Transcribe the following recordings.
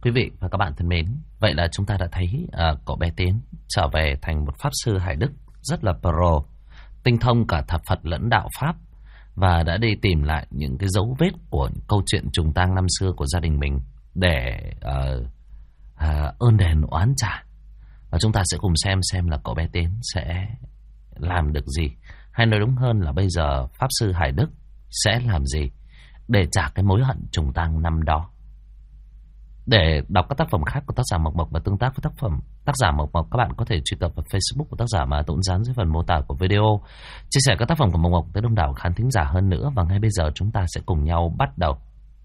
Quý vị và các bạn thân mến, vậy là chúng ta đã thấy cậu bé Tiến trở về thành một pháp sư Hải Đức rất là pro, tinh thông cả thập Phật lẫn đạo Pháp, và đã đi tìm lại những cái dấu vết của câu chuyện trùng tang năm xưa của gia đình mình để ơn đền oán trả. Và chúng ta sẽ cùng xem là cậu bé Tiến sẽ làm được gì, hay nói đúng hơn là bây giờ pháp sư Hải Đức sẽ làm gì để trả cái mối hận trùng tang năm đó. Để đọc các tác phẩm khác của tác giả Mộc Mộc và tương tác với tác giả Mộc Mộc, các bạn có thể truy cập vào Facebook của tác giả mà Tuấn dán dưới phần mô tả của video, chia sẻ các tác phẩm của Mộc Mộc tới đông đảo khán thính giả hơn nữa. Và ngay bây giờ chúng ta sẽ cùng nhau bắt đầu.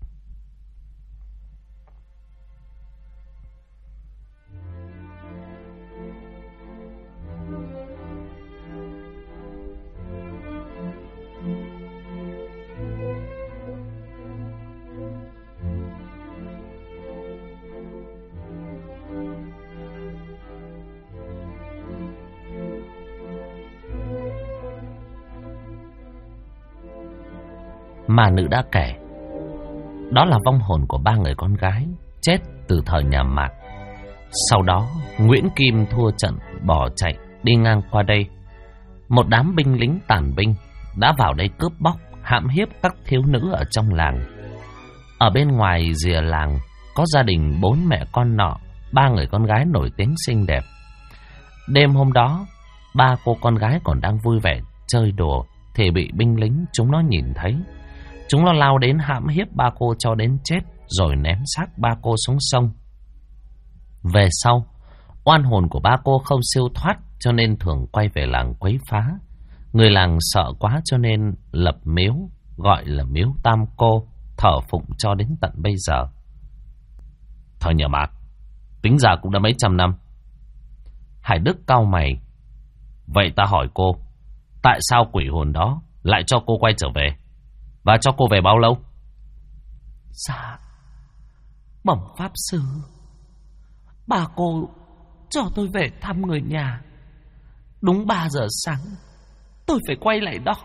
Mà nữ đã kể, đó là vong hồn của 3 người con gái chết từ thời nhà Mạc. Sau đó Nguyễn Kim thua trận bỏ chạy đi ngang qua đây. Một đám binh lính tàn binh đã vào đây cướp bóc, hãm hiếp các thiếu nữ ở trong làng. Ở bên ngoài rìa làng có gia đình 4 mẹ con nọ, 3 người con gái nổi tiếng xinh đẹp. Đêm hôm đó 3 cô con gái còn đang vui vẻ chơi đùa thì bị binh lính chúng nó nhìn thấy. Chúng nó lao đến hãm hiếp 3 cô cho đến chết, rồi ném xác 3 cô xuống sông. Về sau, oan hồn của 3 cô không siêu thoát, cho nên thường quay về làng quấy phá. Người làng sợ quá cho nên lập miếu, gọi là miếu Tam Cô, thờ phụng cho đến tận bây giờ. Thời nhà Mạc, tính ra cũng đã mấy trăm năm. Hải Đức cau mày. Vậy ta hỏi cô, tại sao quỷ hồn đó lại cho cô quay trở về? Và cho cô về bao lâu? Dạ, bẩm pháp sư, bà cô cho tôi về thăm người nhà. Đúng 3 giờ sáng tôi phải quay lại đó.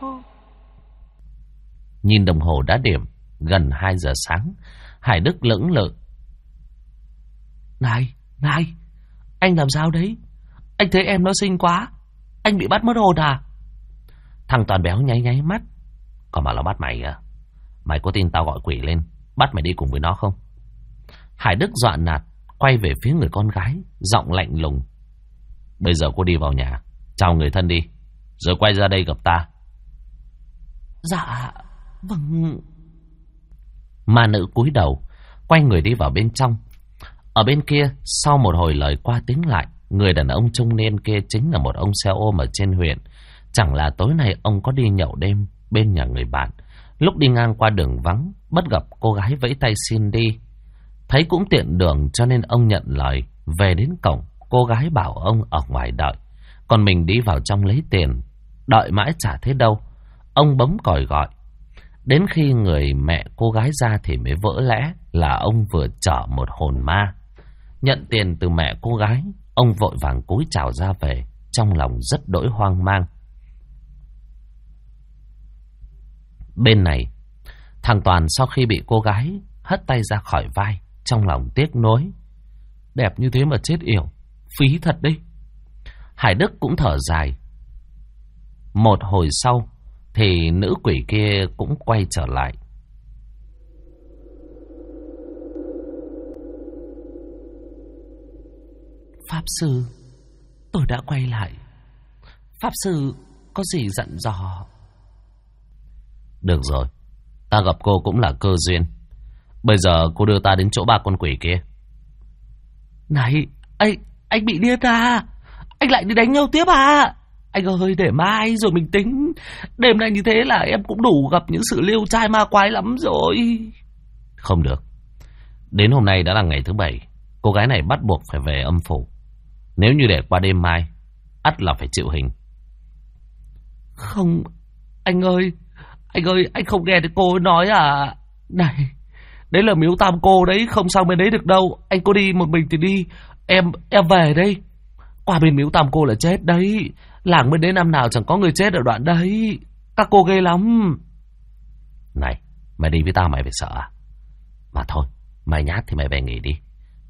Nhìn đồng hồ đã điểm gần 2 giờ sáng, Hải Đức lưỡng lự. Này, anh làm sao đấy? Anh thấy em nó xinh quá, anh bị bắt mất hồn à? Thằng Toàn béo nháy mắt. Còn mà nó bắt mày à? Mày có tin tao gọi quỷ lên bắt mày đi cùng với nó không? Hải Đức dọa nạt, quay về phía người con gái, giọng lạnh lùng. Bây giờ cô đi vào nhà, chào người thân đi, rồi quay ra đây gặp ta. Dạ, vâng. Mà nữ cúi đầu, quay người đi vào bên trong. Ở bên kia, sau một hồi lời qua tiếng lại, người đàn ông trung niên kia chính là một ông xe ôm ở trên huyện. Chẳng là tối nay ông có đi nhậu đêm bên nhà người bạn. Lúc đi ngang qua đường vắng, bất gặp cô gái vẫy tay xin đi. Thấy cũng tiện đường cho nên ông nhận lời. Về đến cổng, cô gái bảo ông ở ngoài đợi, còn mình đi vào trong lấy tiền. Đợi mãi chả thấy đâu, ông bấm còi gọi. Đến khi người mẹ cô gái ra thì mới vỡ lẽ là ông vừa chở một hồn ma. Nhận tiền từ mẹ cô gái, ông vội vàng cúi chào ra về, trong lòng rất đỗi hoang mang. Bên này, thằng Toàn sau khi bị cô gái hất tay ra khỏi vai, trong lòng tiếc nuối. Đẹp như thế mà chết yểu, phí thật đấy. Hải Đức cũng thở dài. Một hồi sau thì nữ quỷ kia cũng quay trở lại. Pháp sư, tôi đã quay lại. Pháp sư có gì dặn dò? Được rồi, ta gặp cô cũng là cơ duyên. Bây giờ cô đưa ta đến chỗ 3 con quỷ kia. Này, anh bị điên à? Anh lại đi đánh nhau tiếp à? Anh ơi, để mai rồi mình tính. Đêm nay như thế là em cũng đủ gặp những sự liêu trai ma quái lắm rồi. Không được. Đến hôm nay đã là ngày thứ 7. Cô gái này bắt buộc phải về âm phủ. Nếu như để qua đêm mai, ắt là phải chịu hình. Không, anh ơi, anh không nghe thấy cô ấy nói à? Này, đấy là miếu Tam Cô đấy, không sang bên đấy được đâu. Anh có đi một mình thì đi, em về đây. Qua bên miếu Tam Cô là chết đấy. Làng bên đấy năm nào chẳng có người chết ở đoạn đấy. Các cô ghê lắm. Này, mày đi với tao mày phải sợ à? Mà thôi, mày nhát thì mày về nghỉ đi.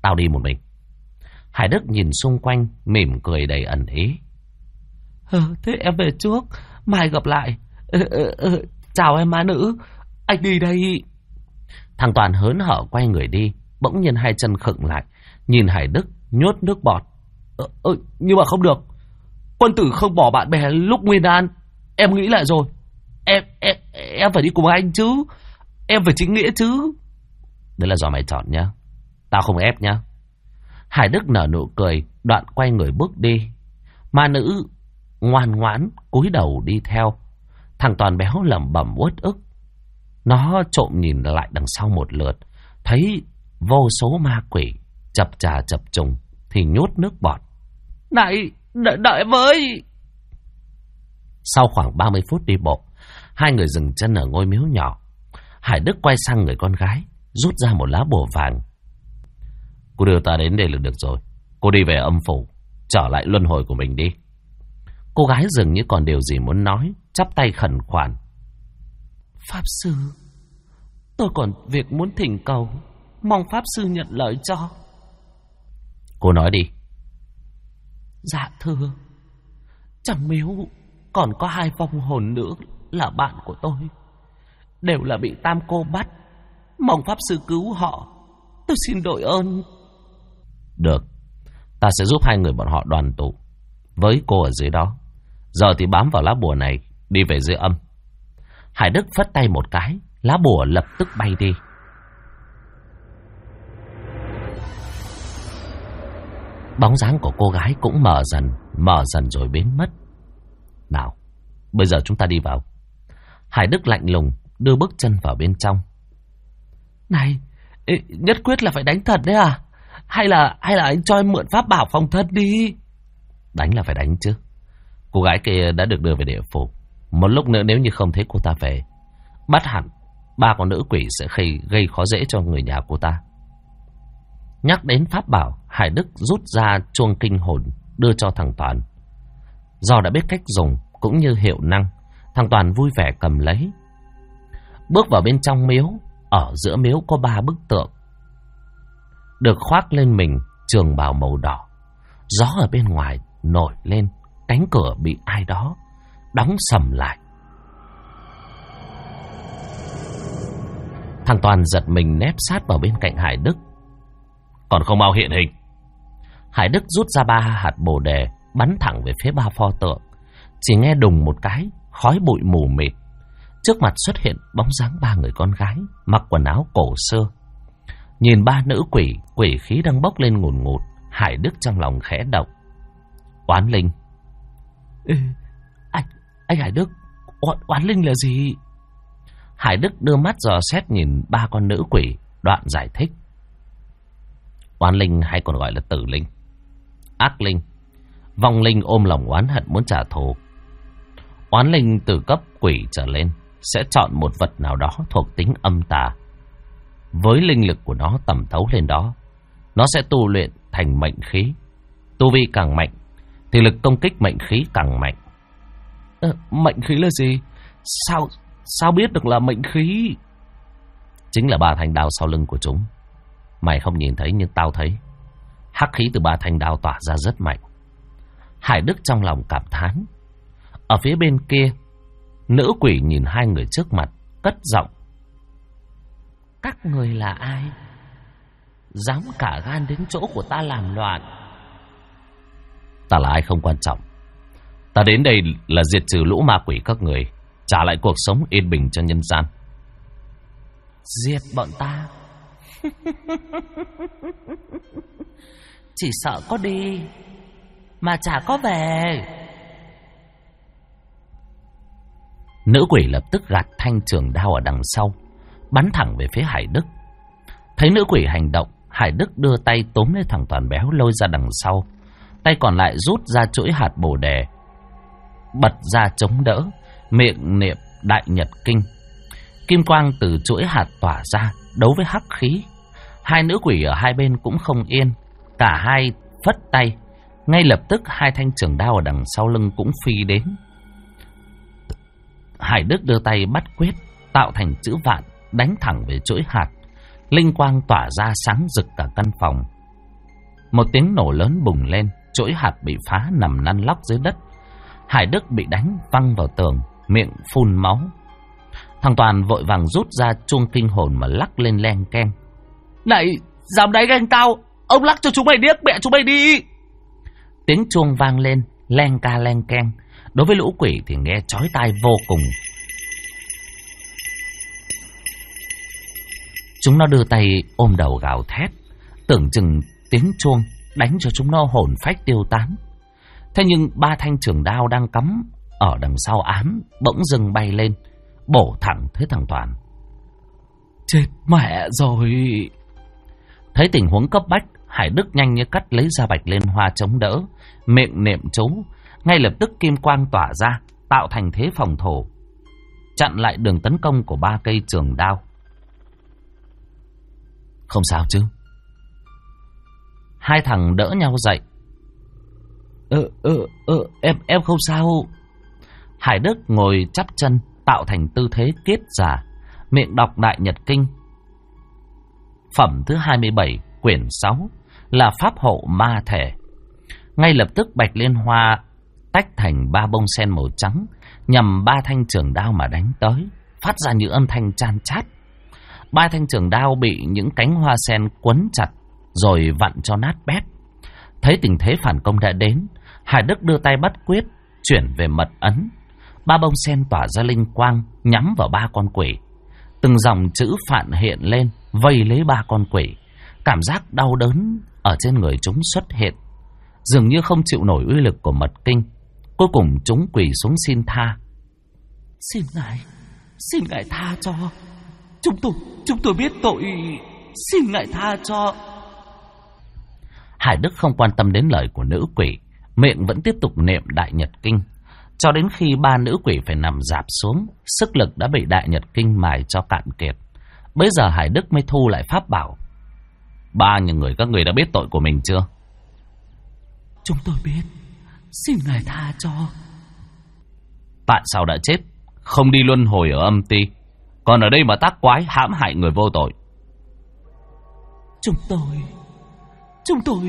Tao đi một mình. Hải Đức nhìn xung quanh, mỉm cười đầy ẩn ý. Thế em về trước, mai gặp lại. Chào em má nữ, anh đi đây. Thằng Toàn hớn hở quay người đi, bỗng nhiên hai chân khựng lại, nhìn Hải Đức nhốt nước bọt. Nhưng mà không được, quân tử không bỏ bạn bè lúc nguy nan. Em nghĩ lại rồi, em phải đi cùng anh chứ, em phải chính nghĩa chứ. Đấy là do mày chọn nhá, tao không ép nhá. Hải Đức nở nụ cười, đoạn quay người bước đi. Ma nữ ngoan ngoãn cúi đầu đi theo. Thằng Toàn béo lẩm bẩm uất ức. Nó trộm nhìn lại đằng sau một lượt, thấy vô số ma quỷ chập chà chập trùng thì nhốt nước bọt. Này, đợi với. Sau khoảng 30 phút đi bộ, hai người dừng chân ở ngôi miếu nhỏ. Hải Đức quay sang người con gái, rút ra một lá bùa vàng. Cô đưa ta đến đây là được rồi. Cô đi về âm phủ, trở lại luân hồi của mình đi. Cô gái dường như còn điều gì muốn nói, chắp tay khẩn khoản. Pháp sư, tôi còn việc muốn thỉnh cầu, mong Pháp sư nhận lời cho. Cô nói đi. Dạ thưa, trong miếu còn có 2 vong hồn nữa là bạn của tôi, đều là bị Tam Cô bắt. Mong Pháp sư cứu họ, tôi xin đội ơn. Được, ta sẽ giúp hai người bọn họ đoàn tụ với cô ở dưới đó. Giờ thì bám vào lá bùa này, đi về dưới âm. Hải Đức phất tay một cái, lá bùa lập tức bay đi. Bóng dáng của cô gái cũng mờ dần rồi biến mất. Nào, bây giờ chúng ta đi vào. Hải Đức lạnh lùng đưa bước chân vào bên trong. Này, nhất quyết là phải đánh thật đấy à? Hay là anh cho em mượn pháp bảo phòng thân đi? Đánh là phải đánh chứ. Cô gái kia đã được đưa về địa phủ. Một lúc nữa nếu như không thấy cô ta về, bắt hẳn 3 con nữ quỷ sẽ gây khó dễ cho người nhà cô ta. Nhắc đến pháp bảo, Hải Đức rút ra chuông kinh hồn đưa cho thằng Toàn. Do đã biết cách dùng cũng như hiệu năng, thằng Toàn vui vẻ cầm lấy. Bước vào bên trong miếu. Ở giữa miếu có 3 bức tượng được khoác lên mình trường bào màu đỏ. Gió ở bên ngoài nổi lên, cánh cửa bị ai đó đóng sầm lại. Thằng Toàn giật mình nép sát vào bên cạnh Hải Đức. Còn không mau hiện hình. Hải Đức rút ra 3 hạt bồ đề, bắn thẳng về phía 3 pho tượng. Chỉ nghe đùng một cái, khói bụi mù mịt. Trước mặt xuất hiện bóng dáng 3 người con gái mặc quần áo cổ xưa. Nhìn 3 nữ quỷ, quỷ khí đang bốc lên ngùn ngụt. Hải Đức trong lòng khẽ động. Oán linh. Anh Hải Đức, oán linh là gì? Hải Đức đưa mắt dò xét nhìn 3 con nữ quỷ, đoạn giải thích. Oán linh hay còn gọi là tử linh, ác linh, vong linh ôm lòng oán hận muốn trả thù. Oán linh từ cấp quỷ trở lên sẽ chọn một vật nào đó thuộc tính âm tà. Với linh lực của nó tầm thấu lên đó, nó sẽ tu luyện thành mệnh khí. Tu vi càng mạnh thì lực công kích mệnh khí càng mạnh. Mệnh khí là gì? Sao biết được là mệnh khí? Chính là 3 thanh đao sau lưng của chúng. Mày không nhìn thấy nhưng tao thấy. Hắc khí từ 3 thanh đao tỏa ra rất mạnh. Hải Đức trong lòng cảm thán. Ở phía bên kia, nữ quỷ nhìn 2 người trước mặt, cất giọng. Các người là ai? Dám cả gan đến chỗ của ta làm loạn? Ta là ai không quan trọng. Ta đến đây là diệt trừ lũ ma quỷ các người, trả lại cuộc sống yên bình cho nhân gian. Diệt bọn ta? Chỉ sợ có đi mà chả có về. Nữ quỷ lập tức gạt thanh trường đao ở đằng sau, bắn thẳng về phía Hải Đức. Thấy nữ quỷ hành động, Hải Đức đưa tay túm lấy thằng Toàn béo lôi ra đằng sau. Tay còn lại rút ra chuỗi hạt bồ đề, bật ra chống đỡ, miệng niệm đại nhật kinh. Kim quang từ chuỗi hạt tỏa ra, đấu với hắc khí. 2 nữ quỷ ở hai bên cũng không yên, cả hai phất tay. Ngay lập tức 2 thanh trường đao ở đằng sau lưng cũng phi đến. Hải Đức đưa tay bắt quyết, tạo thành chữ vạn, đánh thẳng về chuỗi hạt. Linh quang tỏa ra sáng rực cả căn phòng. Một tiếng nổ lớn bùng lên, chuỗi hạt bị phá nằm lăn lóc dưới đất. Hải Đức bị đánh văng vào tường, miệng phun máu. Thằng Toàn vội vàng rút ra chuông kinh hồn mà lắc lên leng keng. Này, dám đánh anh tao, ông lắc cho chúng mày điếc mẹ chúng mày đi. Tiếng chuông vang lên, leng ca leng keng. Đối với lũ quỷ thì nghe chói tai vô cùng. Chúng nó đưa tay ôm đầu gào thét, tưởng chừng tiếng chuông đánh cho chúng nó hồn phách tiêu tán. Thế nhưng 3 thanh trường đao đang cắm ở đằng sau ám bỗng dưng bay lên, bổ thẳng tới thằng Toàn. Chết mẹ rồi. Thấy tình huống cấp bách, Hải Đức nhanh như cắt lấy ra bạch liên hoa chống đỡ, miệng niệm chú. Ngay lập tức kim quang tỏa ra, tạo thành thế phòng thủ, chặn lại đường tấn công của 3 cây trường đao. Không sao chứ? Hai thằng đỡ nhau dậy. Em không sao. Hải Đức ngồi chắp chân, tạo thành tư thế kiết già, miệng đọc Đại Nhật Kinh. Phẩm thứ 27, quyển 6 là pháp hộ ma thể. Ngay lập tức bạch liên hoa tách thành 3 bông sen màu trắng, nhằm 3 thanh trường đao mà đánh tới, phát ra những âm thanh chan chát. 3 thanh trường đao bị những cánh hoa sen quấn chặt, rồi vặn cho nát bét. Thấy tình thế phản công đã đến, Hải Đức đưa tay bắt quyết, chuyển về mật ấn. 3 bông sen tỏa ra linh quang, nhắm vào 3 con quỷ. Từng dòng chữ phạn hiện lên, vây lấy 3 con quỷ. Cảm giác đau đớn ở trên người chúng xuất hiện, dường như không chịu nổi uy lực của mật kinh. Cuối cùng chúng quỳ xuống xin tha. Xin ngài tha cho. Chúng tôi biết tội, xin ngài tha cho. Hải Đức không quan tâm đến lời của nữ quỷ, miệng vẫn tiếp tục niệm Đại Nhật Kinh, cho đến khi 3 nữ quỷ phải nằm rạp xuống, sức lực đã bị Đại Nhật Kinh mài cho cạn kiệt. Bây giờ Hải Đức mới thu lại pháp bảo. 3 người các người đã biết tội của mình chưa? Chúng tôi biết, xin ngài tha cho. Tại sao đã chết, không đi luân hồi ở âm ti, còn ở đây mà tác quái hãm hại người vô tội? Chúng tôi...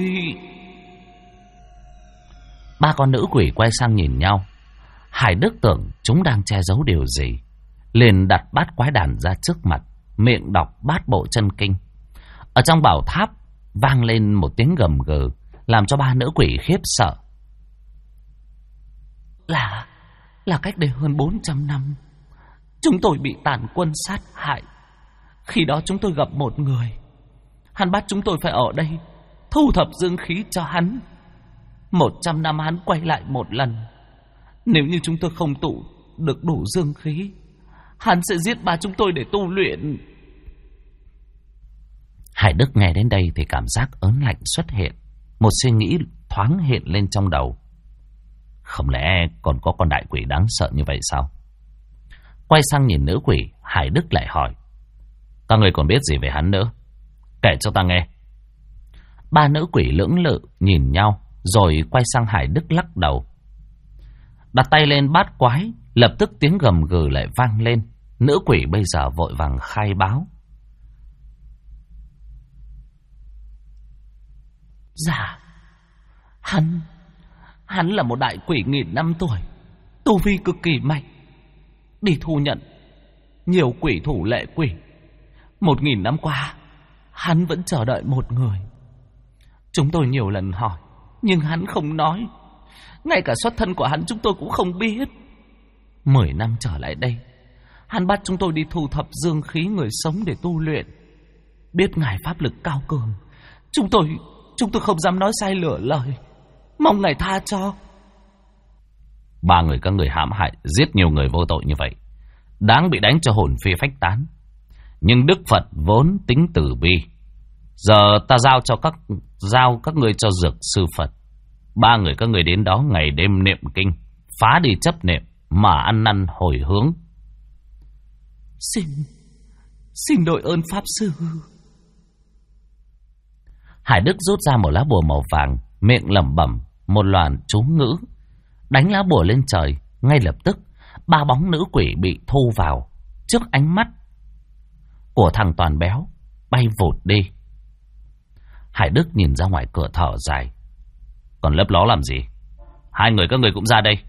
3 con nữ quỷ quay sang nhìn nhau. Hải Đức tưởng chúng đang che giấu điều gì, liền đặt bát quái đàn ra trước mặt, miệng đọc bát bộ chân kinh. Ở trong bảo tháp vang lên một tiếng gầm gừ, làm cho 3 nữ quỷ khiếp sợ. Là cách đây hơn 400 năm, chúng tôi bị tàn quân sát hại. Khi đó chúng tôi gặp một người, hắn bắt chúng tôi phải ở đây thu thập dương khí cho hắn. 100 năm hắn quay lại một lần. Nếu như chúng tôi không tụ được đủ dương khí, hắn sẽ giết 3 chúng tôi để tu luyện. Hải Đức nghe đến đây thì cảm giác ớn lạnh xuất hiện. Một suy nghĩ thoáng hiện lên trong đầu. Không lẽ còn có con đại quỷ đáng sợ như vậy sao? Quay sang nhìn nữ quỷ, Hải Đức lại hỏi. Các người còn biết gì về hắn nữa? Kể cho ta nghe. 3 nữ quỷ lưỡng lự nhìn nhau, rồi quay sang Hải Đức lắc đầu. Đặt tay lên bát quái, lập tức tiếng gầm gừ lại vang lên. Nữ quỷ bây giờ vội vàng khai báo. Dạ, hắn là một đại quỷ 1000 năm tuổi, tu vi cực kỳ mạnh, đi thu nhận nhiều quỷ thủ lệ quỷ. 1000 năm qua, hắn vẫn chờ đợi một người. Chúng tôi nhiều lần hỏi, nhưng hắn không nói. Ngay cả xuất thân của hắn chúng tôi cũng không biết. 10 năm trở lại đây, hắn bắt chúng tôi đi thu thập dương khí người sống để tu luyện. Biết ngài pháp lực cao cường, chúng tôi không dám nói sai lửa lời, mong ngài tha cho. 3 người các người hãm hại, giết nhiều người vô tội như vậy, đáng bị đánh cho hồn phi phách tán. Nhưng Đức Phật vốn tính từ bi. Giờ ta giao các người cho Dược Sư Phật. 3 người các người đến đó ngày đêm niệm kinh, phá đi chấp niệm mà ăn năn hồi hướng. Xin đội ơn Pháp Sư. Hải Đức rút ra một lá bùa màu vàng, miệng lẩm bẩm một loạt chú ngữ, đánh lá bùa lên trời. Ngay lập tức 3 bóng nữ quỷ bị thu vào trước ánh mắt của thằng Toàn béo, bay vụt đi. Hải Đức nhìn ra ngoài cửa thở dài. Còn lấp ló làm gì? Hai người các người cũng ra đây.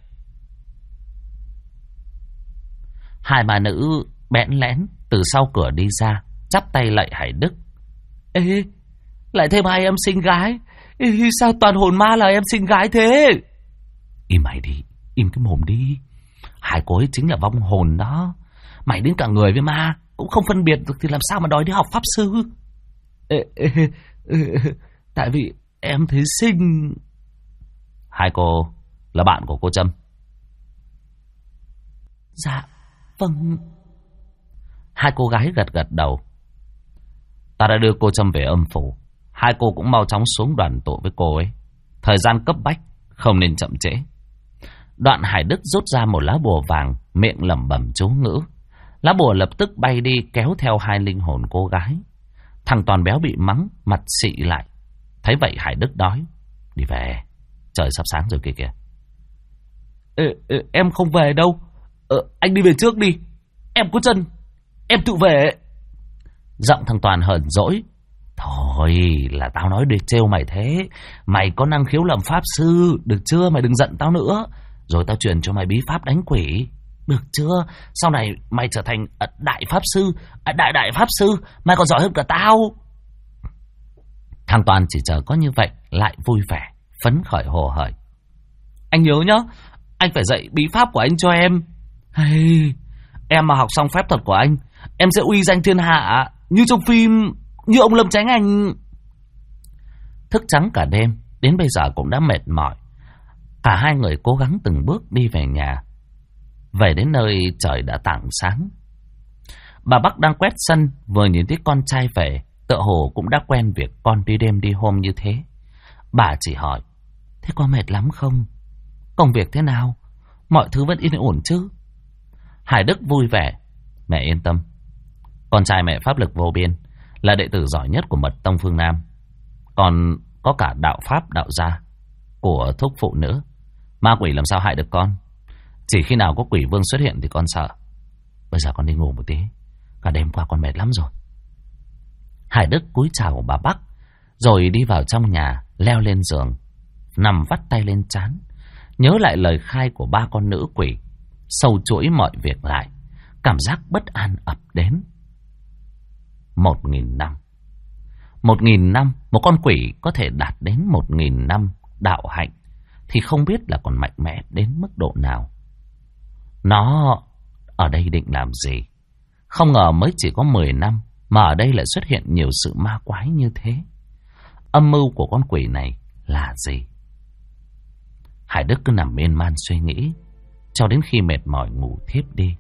Hai bà nữ bẽn lẽn từ sau cửa đi ra, chắp tay lạy Hải Đức. Ê, lại thêm hai em xinh gái. Ê, sao toàn hồn ma là em xinh gái thế? Im mày đi, im cái mồm đi. Hai cô ấy chính là vong hồn đó. Mày đến cả người với ma cũng không phân biệt được thì làm sao mà đòi đi học pháp sư? Tại vì em thấy xinh. Hai cô là bạn của cô Trâm? Dạ, vâng. Hai cô gái gật gật đầu. Ta đã đưa cô Trâm về âm phủ. Hai cô cũng mau chóng xuống đoàn tụ với cô ấy. Thời gian cấp bách, không nên chậm trễ. Đoạn Hải Đức rút ra một lá bùa vàng, miệng lẩm bẩm chú ngữ. Lá bùa lập tức bay đi kéo theo hai linh hồn cô gái. Thằng Toàn béo bị mắng, mặt xị lại. Thấy vậy Hải Đức đói. Đi về, trời sắp sáng rồi kìa. Em không về đâu. Anh đi về trước đi. Em có chân, em tự về. Giọng thằng Toàn hờn dỗi. Thôi là tao nói để trêu mày thế. Mày có năng khiếu làm pháp sư, được chưa? Mày đừng giận tao nữa. Rồi tao truyền cho mày bí pháp đánh quỷ, được chưa? Sau này mày trở thành đại pháp sư, đại pháp sư, mày còn giỏi hơn cả tao. Thằng Toàn chỉ chờ có như vậy lại vui vẻ, phấn khởi hồ hởi. Anh nhớ nhá, anh phải dạy bí pháp của anh cho em. Hey, em mà học xong phép thuật của anh, em sẽ uy danh thiên hạ như trong phim, như ông Lâm Chánh Anh. Thức trắng cả đêm, đến bây giờ cũng đã mệt mỏi. Cả hai người cố gắng từng bước đi về nhà. Về đến nơi trời đã tảng sáng. Bà Bắc đang quét sân, vừa nhìn thấy con trai về, tựa hồ cũng đã quen việc con đi đêm đi hôm như thế. Bà chỉ hỏi, thế có mệt lắm không? Công việc thế nào? Mọi thứ vẫn yên ổn chứ? Hải Đức vui vẻ, mẹ yên tâm. Con trai mẹ pháp lực vô biên, là đệ tử giỏi nhất của mật tông phương Nam. Còn có cả đạo pháp đạo gia của thúc phụ nữa. Ma quỷ làm sao hại được con? Chỉ khi nào có quỷ vương xuất hiện thì con sợ. Bây giờ con đi ngủ một tí, cả đêm qua con mệt lắm rồi. Hải Đức cúi chào bà Bắc, rồi đi vào trong nhà, leo lên giường, nằm vắt tay lên trán, nhớ lại lời khai của ba con nữ quỷ, sâu chuỗi mọi việc lại. Cảm giác bất an ập đến. 1000 năm. 1000 năm, một con quỷ có thể đạt đến 1000 năm đạo hạnh thì không biết là còn mạnh mẽ đến mức độ nào. Nó ở đây định làm gì? Không ngờ mới chỉ có 10 năm mà ở đây lại xuất hiện nhiều sự ma quái như thế. Âm mưu của con quỷ này là gì? Hải Đức cứ nằm miên man suy nghĩ cho đến khi mệt mỏi ngủ thiếp đi.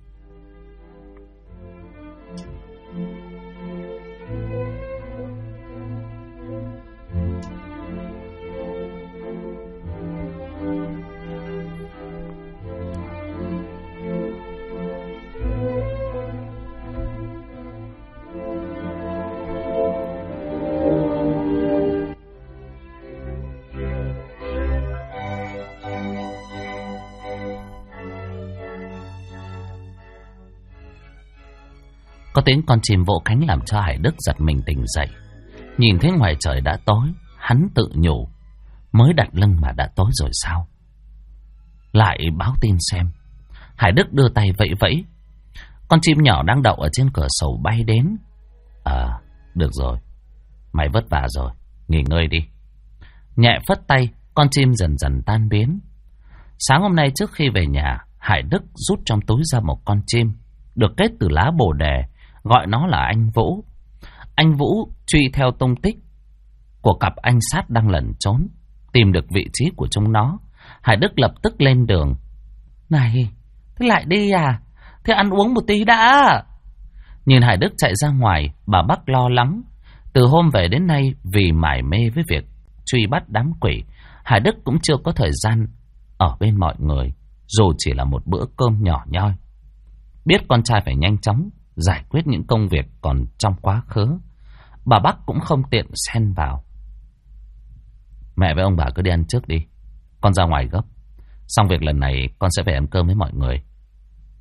Có tiếng con chim vỗ cánh làm cho Hải Đức giật mình tỉnh dậy. Nhìn thấy ngoài trời đã tối, hắn tự nhủ, mới đặt lưng mà đã tối rồi sao? Lại báo tin xem. Hải Đức đưa tay vẫy vẫy. Con chim nhỏ đang đậu ở trên cửa sổ bay đến. Được rồi, mày vất vả rồi, nghỉ ngơi đi. Nhẹ phất tay, con chim dần dần tan biến. Sáng hôm nay trước khi về nhà, Hải Đức rút trong túi ra một con chim được kết từ lá bồ đề, gọi nó là anh Vũ. Anh Vũ truy theo tung tích của cặp anh sát đang lẩn trốn, tìm được vị trí của chúng nó. Hải Đức lập tức lên đường. Này, thế lại đi à? Thế ăn uống một tí đã. Nhìn Hải Đức chạy ra ngoài, bà Bắc lo lắng. Từ hôm về đến nay, vì mải mê với việc truy bắt đám quỷ, Hải Đức cũng chưa có thời gian ở bên mọi người, dù chỉ là một bữa cơm nhỏ nhoi. Biết con trai phải nhanh chóng giải quyết những công việc còn trong quá khứ, bà Bắc cũng không tiện xen vào. Mẹ với ông bà cứ đi ăn trước đi, con ra ngoài gấp. Xong việc lần này con sẽ về ăn cơm với mọi người.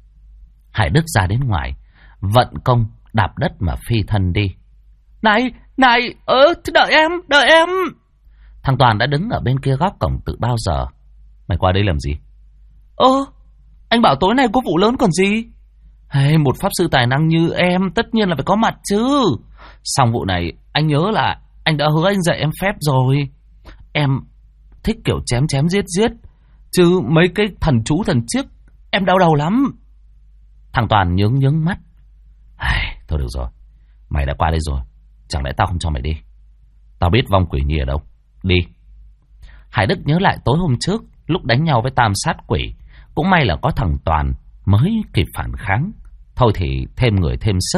Hải Đức ra đến ngoài, vận công đạp đất mà phi thân đi. Này, Này, đợi em. Thằng Toàn đã đứng ở bên kia góc cổng từ bao giờ. Mày qua đây làm gì? Anh bảo tối nay có vụ lớn còn gì. Hey, một pháp sư tài năng như em tất nhiên là phải có mặt chứ. Xong vụ này, anh nhớ là anh đã hứa anh dạy em phép rồi. Em thích kiểu chém giết. Chứ mấy cái thần chú thần chiếc em đau đầu lắm. Thằng Toàn nhướng mắt. Thôi được rồi, mày đã qua đây rồi, chẳng lẽ tao không cho mày đi? Tao biết vong quỷ nhi ở đâu. Đi. Hải Đức nhớ lại tối hôm trước, lúc đánh nhau với tam sát quỷ, cũng may là có thằng Toàn mới kịp phản kháng. Thôi thì thêm người thêm sức.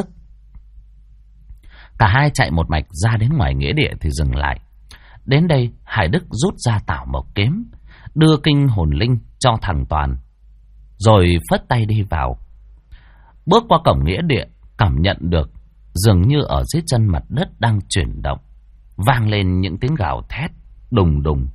Cả hai chạy một mạch ra đến ngoài nghĩa địa thì dừng lại. Đến đây Hải Đức rút ra tảo mộc kiếm, đưa kinh hồn linh cho thằng Toàn, rồi phất tay đi vào. Bước qua cổng nghĩa địa, cảm nhận được dường như ở dưới chân mặt đất đang chuyển động, vang lên những tiếng gào thét đùng đùng.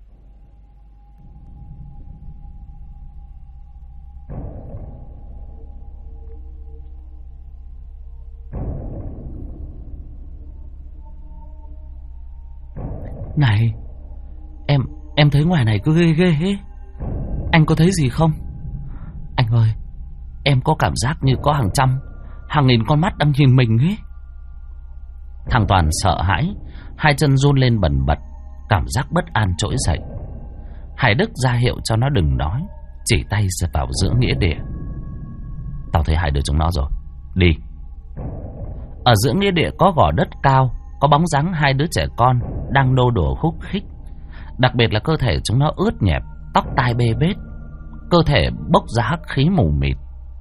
Này, em thấy ngoài này cứ ghê ấy. Anh có thấy gì không? Anh ơi, em có cảm giác như có hàng trăm, hàng nghìn con mắt đang nhìn mình ấy. Thằng Toàn sợ hãi, hai chân run lên bần bật, cảm giác bất an trỗi dậy. Hải Đức ra hiệu cho nó đừng nói, chỉ tay vào giữa nghĩa địa. Tao thấy hai đứa chúng nó rồi, đi. Ở giữa nghĩa địa có gò đất cao, có bóng dáng hai đứa trẻ con đang nô đùa khúc khích. Đặc biệt là cơ thể chúng nó ướt nhẹp, tóc tai bê bết, cơ thể bốc ra hắc khí mù mịt.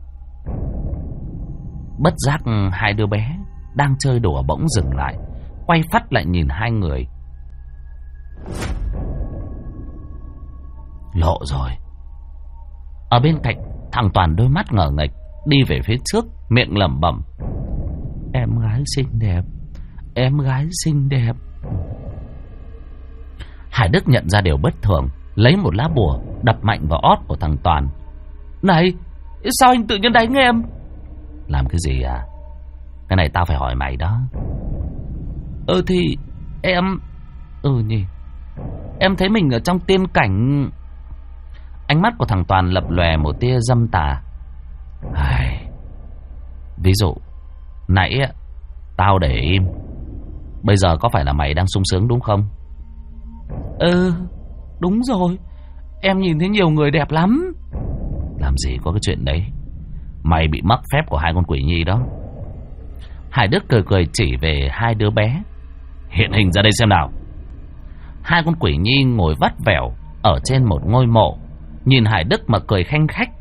Bất giác hai đứa bé đang chơi đùa bỗng dừng lại, quay phắt lại nhìn hai người. Lộ rồi. Ở bên cạnh, thằng Toàn đôi mắt ngờ nghệch đi về phía trước, miệng lẩm bẩm: Em gái xinh đẹp, em gái xinh đẹp. Hải Đức nhận ra điều bất thường, lấy một lá bùa đập mạnh vào ót của thằng Toàn. Này, sao anh tự nhiên đánh em? Làm cái gì à? Cái này tao phải hỏi mày đó. Thì em... nhỉ, em thấy mình ở trong tiên cảnh. Ánh mắt của thằng Toàn lập lòe một tia dâm tà. Ví dụ nãy tao để im, bây giờ có phải là mày đang sung sướng đúng không? Đúng rồi, em nhìn thấy nhiều người đẹp lắm. Làm gì có cái chuyện đấy, mày bị mắc phép của hai con quỷ nhi đó. Hải Đức cười chỉ về hai đứa bé. Hiện hình ra đây xem nào. Hai con quỷ nhi ngồi vắt vẻo ở trên một ngôi mộ, nhìn Hải Đức mà cười khanh khách.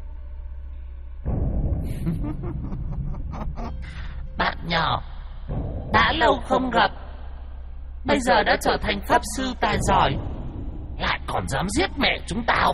Bạn nhỏ, đã lâu không gặp, bây giờ đã trở thành pháp sư tài giỏi, lại còn dám giết mẹ chúng tao.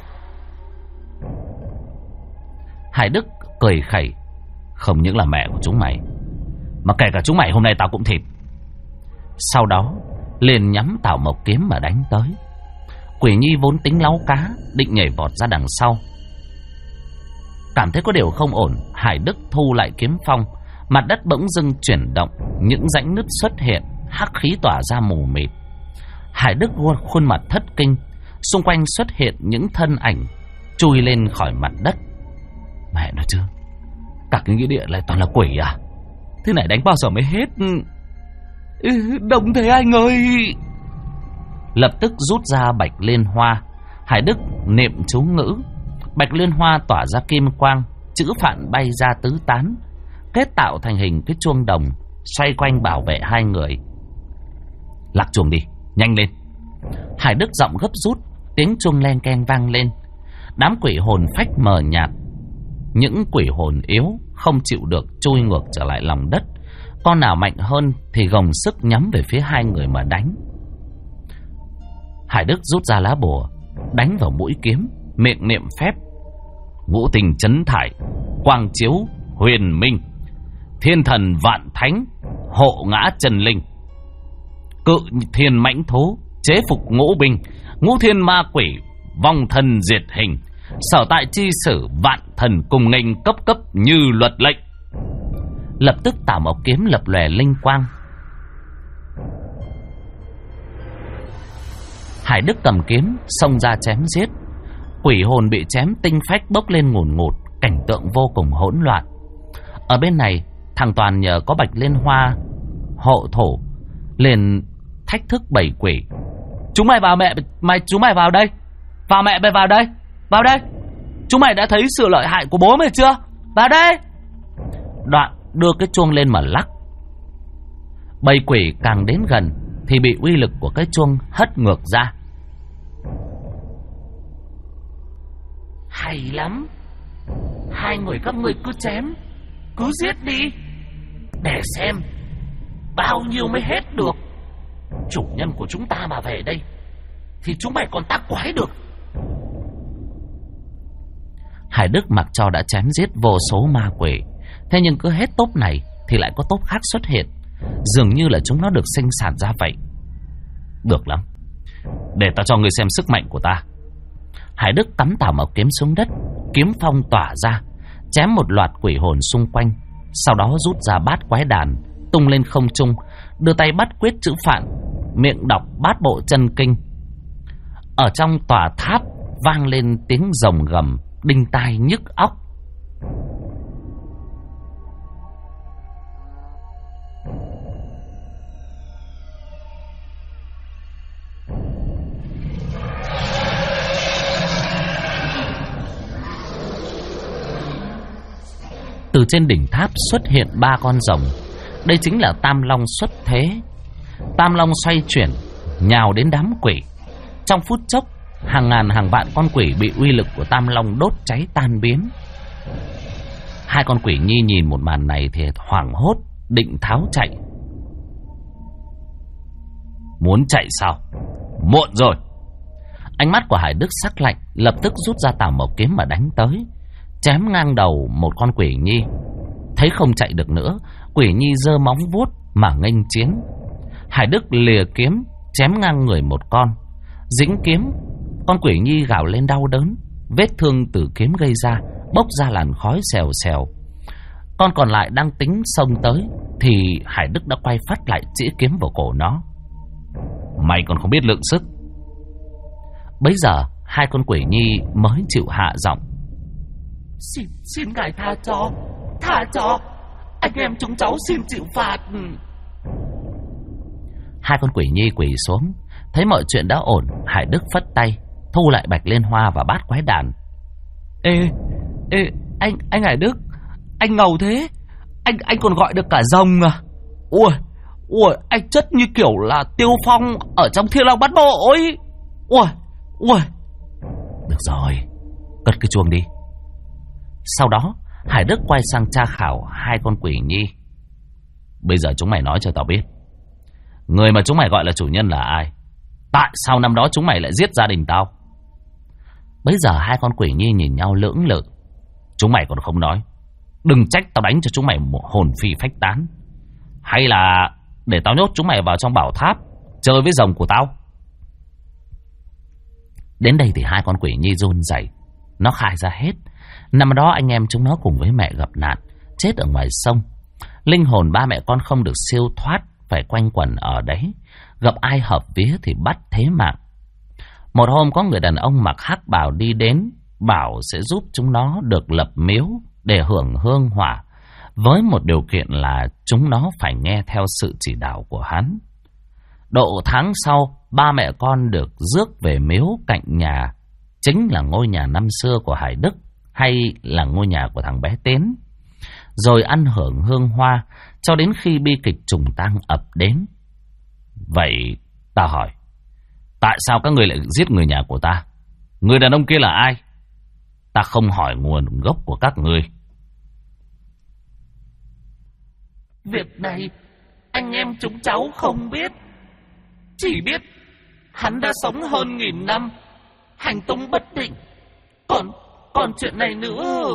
Hải Đức cười khẩy: Không những là mẹ của chúng mày, mà kể cả chúng mày hôm nay tao cũng thịt. Sau đó liền nhắm tảo mộc kiếm mà đánh tới. Quỷ nhi vốn tính láu cá, định nhảy vọt ra đằng sau. Cảm thấy có điều không ổn, Hải Đức thu lại kiếm phong. Mặt đất bỗng dưng chuyển động, những rãnh nứt xuất hiện, hắc khí tỏa ra mù mịt. Hải Đức khuôn mặt thất kinh, xung quanh xuất hiện những thân ảnh chui lên khỏi mặt đất. Mẹ nói chứ, cả cái nghĩa địa lại toàn là quỷ à? Thế này đánh bao giờ mới hết? Đông thế anh ơi! Lập tức rút ra bạch liên hoa. Hải Đức niệm chú ngữ, bạch liên hoa tỏa ra kim quang, chữ phạn bay ra tứ tán, kết tạo thành hình cái chuông đồng, xoay quanh bảo vệ hai người. Lạc chuông đi, nhanh lên! Hải Đức giọng gấp rút, tiếng chuông len keng vang lên. Đám quỷ hồn phách mờ nhạt, những quỷ hồn yếu không chịu được chui ngược trở lại lòng đất. Con nào mạnh hơn thì gồng sức nhắm về phía hai người mà đánh. Hải Đức rút ra lá bùa, đánh vào mũi kiếm, miệng niệm phép: Ngũ tình chấn thải, quang chiếu huyền minh, thiên thần vạn thánh, hộ ngã trần linh, cự thiên mãnh thú, chế phục ngũ binh, ngũ thiên ma quỷ, vong thần diệt hình, sở tại chi sử vạn thần cùng nghênh, cấp cấp như luật lệnh. Lập tức tảo mộc kiếm lập lòe linh quang. Hải Đức cầm kiếm xông ra chém giết. Quỷ hồn bị chém tinh phách bốc lên ngùn ngụt, cảnh tượng vô cùng hỗn loạn. Ở bên này, thằng Toàn nhờ có Bạch Liên Hoa hộ thổ liền thách thức bầy quỷ. Chúng mày vào chúng mày vào đây. Vào mẹ mày vào đây. Vào đây. Chúng mày đã thấy sự lợi hại của bố mày chưa? Vào đây. Đoạn đưa cái chuông lên mà lắc. Bầy quỷ càng đến gần thì bị uy lực của cái chuông hất ngược ra. Hay lắm. Hai người các ngươi cứ chém, cứ giết đi, để xem bao nhiêu mới hết được. Chủ nhân của chúng ta mà về đây thì chúng mày còn tác quái được. Hải Đức mặc cho đã chém giết vô số ma quỷ, thế nhưng cứ hết tốp này thì lại có tốp khác xuất hiện, dường như là chúng nó được sinh sản ra vậy. Được lắm, để ta cho ngươi xem sức mạnh của ta. Hải Đức cắm tảo mộc kiếm xuống đất, kiếm phong tỏa ra, chém một loạt quỷ hồn xung quanh. Sau đó rút ra bát quái đàn, tung lên không trung, đưa tay bắt quyết chữ phạn, miệng đọc bát bộ chân kinh. Ở trong tòa tháp vang lên tiếng rồng gầm đinh tai nhức óc. Từ trên đỉnh tháp xuất hiện 3 con rồng. Đây chính là Tam Long xuất thế. Tam Long xoay chuyển, nhào đến đám quỷ. Trong phút chốc, hàng ngàn hàng vạn con quỷ bị uy lực của Tam Long đốt cháy tan biến. Hai con quỷ nhi nhìn một màn này thì hoảng hốt, định tháo chạy. Muốn chạy sao? Muộn rồi. Ánh mắt của Hải Đức sắc lạnh, lập tức rút ra tảo mộc kiếm mà đánh tới, chém ngang đầu một con quỷ nhi. Thấy không chạy được nữa, quỷ nhi giơ móng vuốt mà nghênh chiến. Hải Đức lìa kiếm chém ngang người một con. Dính kiếm, con quỷ nhi gào lên đau đớn. Vết thương từ kiếm gây ra bốc ra làn khói xèo xèo. Con còn lại đang tính xông tới thì Hải Đức đã quay phát lại chĩa kiếm vào cổ nó. Mày còn không biết lượng sức. Bấy giờ hai con quỷ nhi mới chịu hạ giọng. Xin ngài tha cho anh em chúng cháu xin chịu phạt. Hai con quỷ nhi quỳ xuống. Thấy mọi chuyện đã ổn, Hải Đức phất tay thu lại Bạch Liên Hoa và bát quái đàn. Ê anh Hải Đức, anh ngầu thế, anh còn gọi được cả rồng à? Ui, anh chất như kiểu là Tiêu Phong ở trong Thiên Long Bát Bộ ấy. Ui. Được rồi, cất cái chuông đi. Sau đó Hải Đức quay sang tra khảo hai con quỷ nhi. Bây giờ chúng mày nói cho tao biết, người mà chúng mày gọi là chủ nhân là ai? Tại sao năm đó chúng mày lại giết gia đình tao? Bây giờ hai con quỷ nhi nhìn nhau lưỡng lự. Chúng mày còn không nói, đừng trách tao đánh cho chúng mày một hồn phi phách tán. Hay là để tao nhốt chúng mày vào trong bảo tháp chơi với rồng của tao? Đến đây thì hai con quỷ nhi run rẩy. Nó khai ra hết. Năm đó anh em chúng nó cùng với mẹ gặp nạn, chết ở ngoài sông. Linh hồn ba mẹ con không được siêu thoát, phải quanh quẩn ở đấy. Gặp ai hợp vía thì bắt thế mạng. Một hôm có người đàn ông mặc hắc bào đi đến, bảo sẽ giúp chúng nó được lập miếu để hưởng hương hỏa, với một điều kiện là chúng nó phải nghe theo sự chỉ đạo của hắn. Độ tháng sau, ba mẹ con được rước về miếu cạnh nhà, chính là ngôi nhà năm xưa của Hải Đức, hay là ngôi nhà của thằng bé Tiến. Rồi ăn hưởng hương hoa cho đến khi bi kịch trùng tang ập đến. Vậy ta hỏi, tại sao các người lại giết người nhà của ta? Người đàn ông kia là ai? Ta không hỏi nguồn gốc của các người. Việc này anh em chúng cháu không biết. Chỉ biết hắn đã sống hơn 1000 năm, hành tung bất định. Còn chuyện này nữa.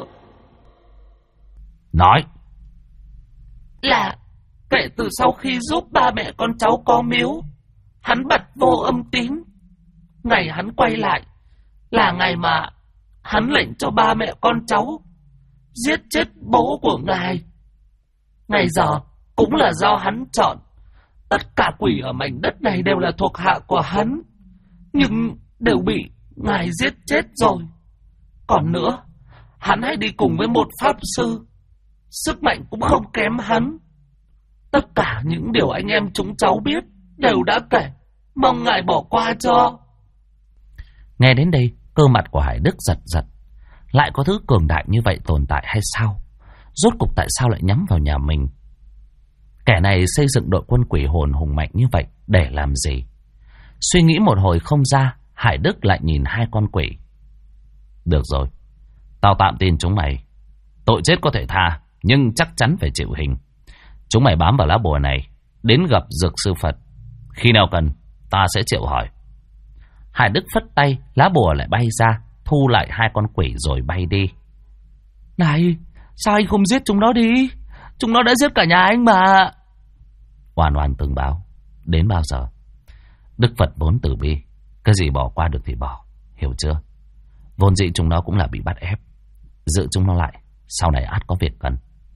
Nói. Là kể từ sau khi giúp ba mẹ con cháu có miếu, hắn bật vô âm tín. Ngày hắn quay lại là ngày mà hắn lệnh cho ba mẹ con cháu giết chết bố của ngài. Ngày giờ cũng là do hắn chọn. Tất cả quỷ ở mảnh đất này đều là thuộc hạ của hắn. nhưng đều bị ngài giết chết rồi. Còn nữa, hắn hãy đi cùng với một pháp sư, sức mạnh cũng không kém hắn. Tất cả những điều anh em chúng cháu biết đều đã kể, mong ngài bỏ qua cho. Nghe đến đây, cơ mặt của Hải Đức giật giật. Lại có thứ cường đại như vậy tồn tại hay sao? Rốt cục tại sao lại nhắm vào nhà mình? Kẻ này xây dựng đội quân quỷ hồn hùng mạnh như vậy để làm gì? Suy nghĩ một hồi không ra, Hải Đức lại nhìn hai con quỷ. Được rồi, tao tạm tin chúng mày. Tội chết có thể tha, nhưng chắc chắn phải chịu hình. Chúng mày bám vào lá bùa này, đến gặp Dược Sư Phật. Khi nào cần, ta sẽ triệu hỏi. Hải Đức phất tay, lá bùa lại bay ra, thu lại hai con quỷ rồi bay đi. Này, sao anh không giết chúng nó đi? Chúng nó đã giết cả nhà anh mà. Oan oan từng báo, đến bao giờ? Đức Phật vốn từ bi, cái gì bỏ qua được thì bỏ, hiểu chưa? Vốn dĩ chúng nó cũng là bị bắt ép. Giữ chúng nó lại, sau này ắt có việc cần.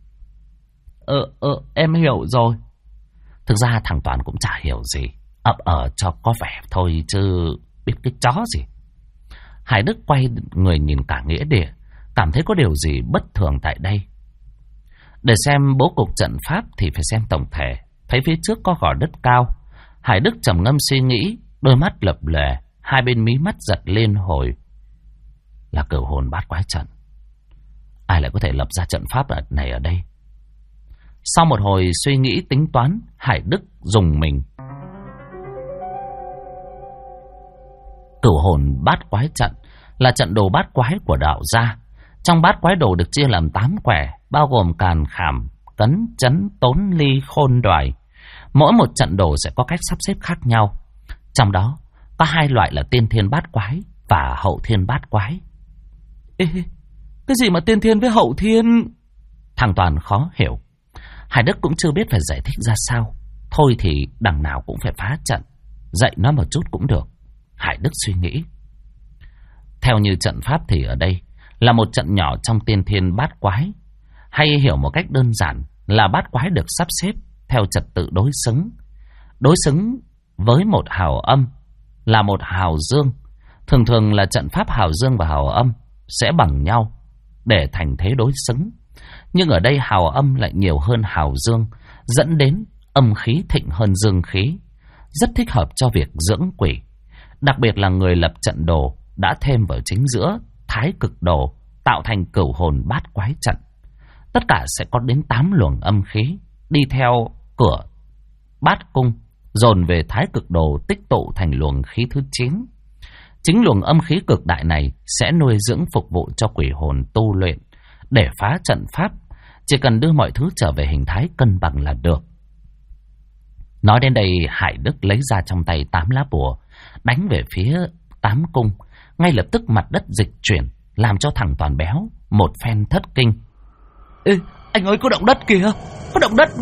Em hiểu rồi. Thực ra thằng Toàn cũng chả hiểu gì, ấp cho có vẻ thôi chứ biết cái chó gì. Hải Đức quay người nhìn cả nghĩa địa, cảm thấy có điều gì bất thường tại đây. Để xem bố cục trận pháp thì phải xem tổng thể. Thấy phía trước có gò đất cao, Hải Đức trầm ngâm suy nghĩ, đôi mắt lập lòe, hai bên mí mắt giật lên hồi. Là cửu hồn bát quái trận. Ai lại có thể lập ra trận pháp này ở đây? Sau một hồi suy nghĩ tính toán, Hải Đức dùng mình. Cửu hồn bát quái trận là trận đồ bát quái của đạo gia. Trong bát quái đồ được chia làm 8 quẻ, bao gồm càn khảm, cấn, chấn, tốn, ly, khôn, đoài. Mỗi một trận đồ sẽ có cách sắp xếp khác nhau. Trong đó có 2 loại là tiên thiên bát quái và hậu thiên bát quái. Ê, cái gì mà tiên thiên với hậu thiên? Thằng Toàn khó hiểu. Hải Đức cũng chưa biết phải giải thích ra sao. Thôi thì đằng nào cũng phải phá trận, dạy nó một chút cũng được. Hải Đức suy nghĩ. Theo như trận pháp thì ở đây là một trận nhỏ trong tiên thiên bát quái. Hay hiểu một cách đơn giản là bát quái được sắp xếp theo trật tự đối xứng. Đối xứng với một hào âm là một hào dương. Thường thường là trận pháp hào dương và hào âm sẽ bằng nhau để thành thế đối xứng. Nhưng ở đây hào âm lại nhiều hơn hào dương, dẫn đến âm khí thịnh hơn dương khí. Rất thích hợp cho việc dưỡng quỷ. Đặc biệt là người lập trận đồ đã thêm vào chính giữa thái cực đồ, tạo thành cửu hồn bát quái trận. Tất cả sẽ có đến 8 luồng âm khí đi theo cửa bát cung, dồn về thái cực đồ tích tụ thành luồng khí thứ 9. Chính luồng âm khí cực đại này sẽ nuôi dưỡng phục vụ cho quỷ hồn tu luyện. Để phá trận pháp, chỉ cần đưa mọi thứ trở về hình thái cân bằng là được. Nói đến đây, Hải Đức lấy ra trong tay 8 lá bùa, đánh về phía 8 cung. Ngay lập tức mặt đất dịch chuyển, làm cho thằng Toàn béo một phen thất kinh. Ê, anh ơi, có động đất kìa, có động đất.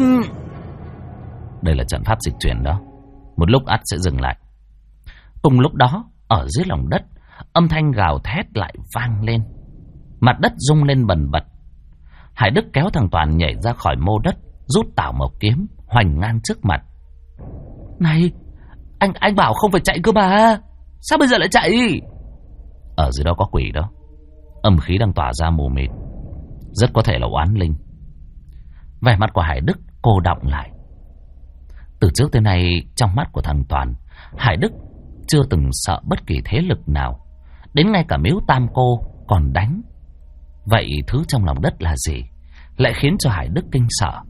Đây là trận pháp dịch chuyển đó, một lúc ắt sẽ dừng lại. Cùng lúc đó, ở dưới lòng đất, âm thanh gào thét lại vang lên. Mặt đất rung lên bần bật. Hải Đức kéo thằng Toàn nhảy ra khỏi mô đất, rút tảo mộc kiếm, hoành ngang trước mặt. Này, anh bảo không phải chạy cơ mà, sao bây giờ lại chạy? Ở dưới đó có quỷ đó, âm khí đang tỏa ra mù mịt, rất có thể là oán linh. Vẻ mặt của Hải Đức cô đọng lại. Từ trước tới nay, trong mắt của thằng Toàn, Hải Đức chưa từng sợ bất kỳ thế lực nào, đến ngay cả miếu Tam Cô còn đánh. Vậy thứ trong lòng đất là gì lại khiến cho Hải Đức kinh sợ?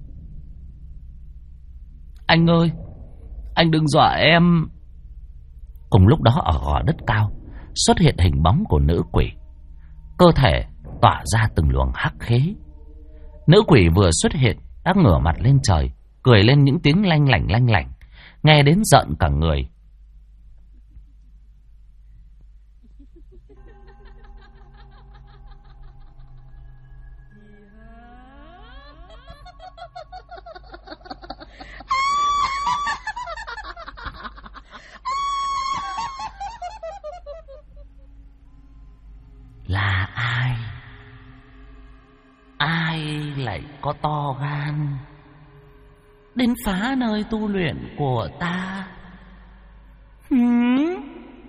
Anh ơi, anh đừng dọa em. Cùng lúc đó ở gò đất cao xuất hiện hình bóng của nữ quỷ, cơ thể tỏa ra từng luồng hắc khí. Nữ quỷ vừa xuất hiện đã ngửa mặt lên trời, cười lên những tiếng lanh lảnh, nghe đến giận cả người. Là ai? Ai lại có to gan đến phá nơi tu luyện của ta?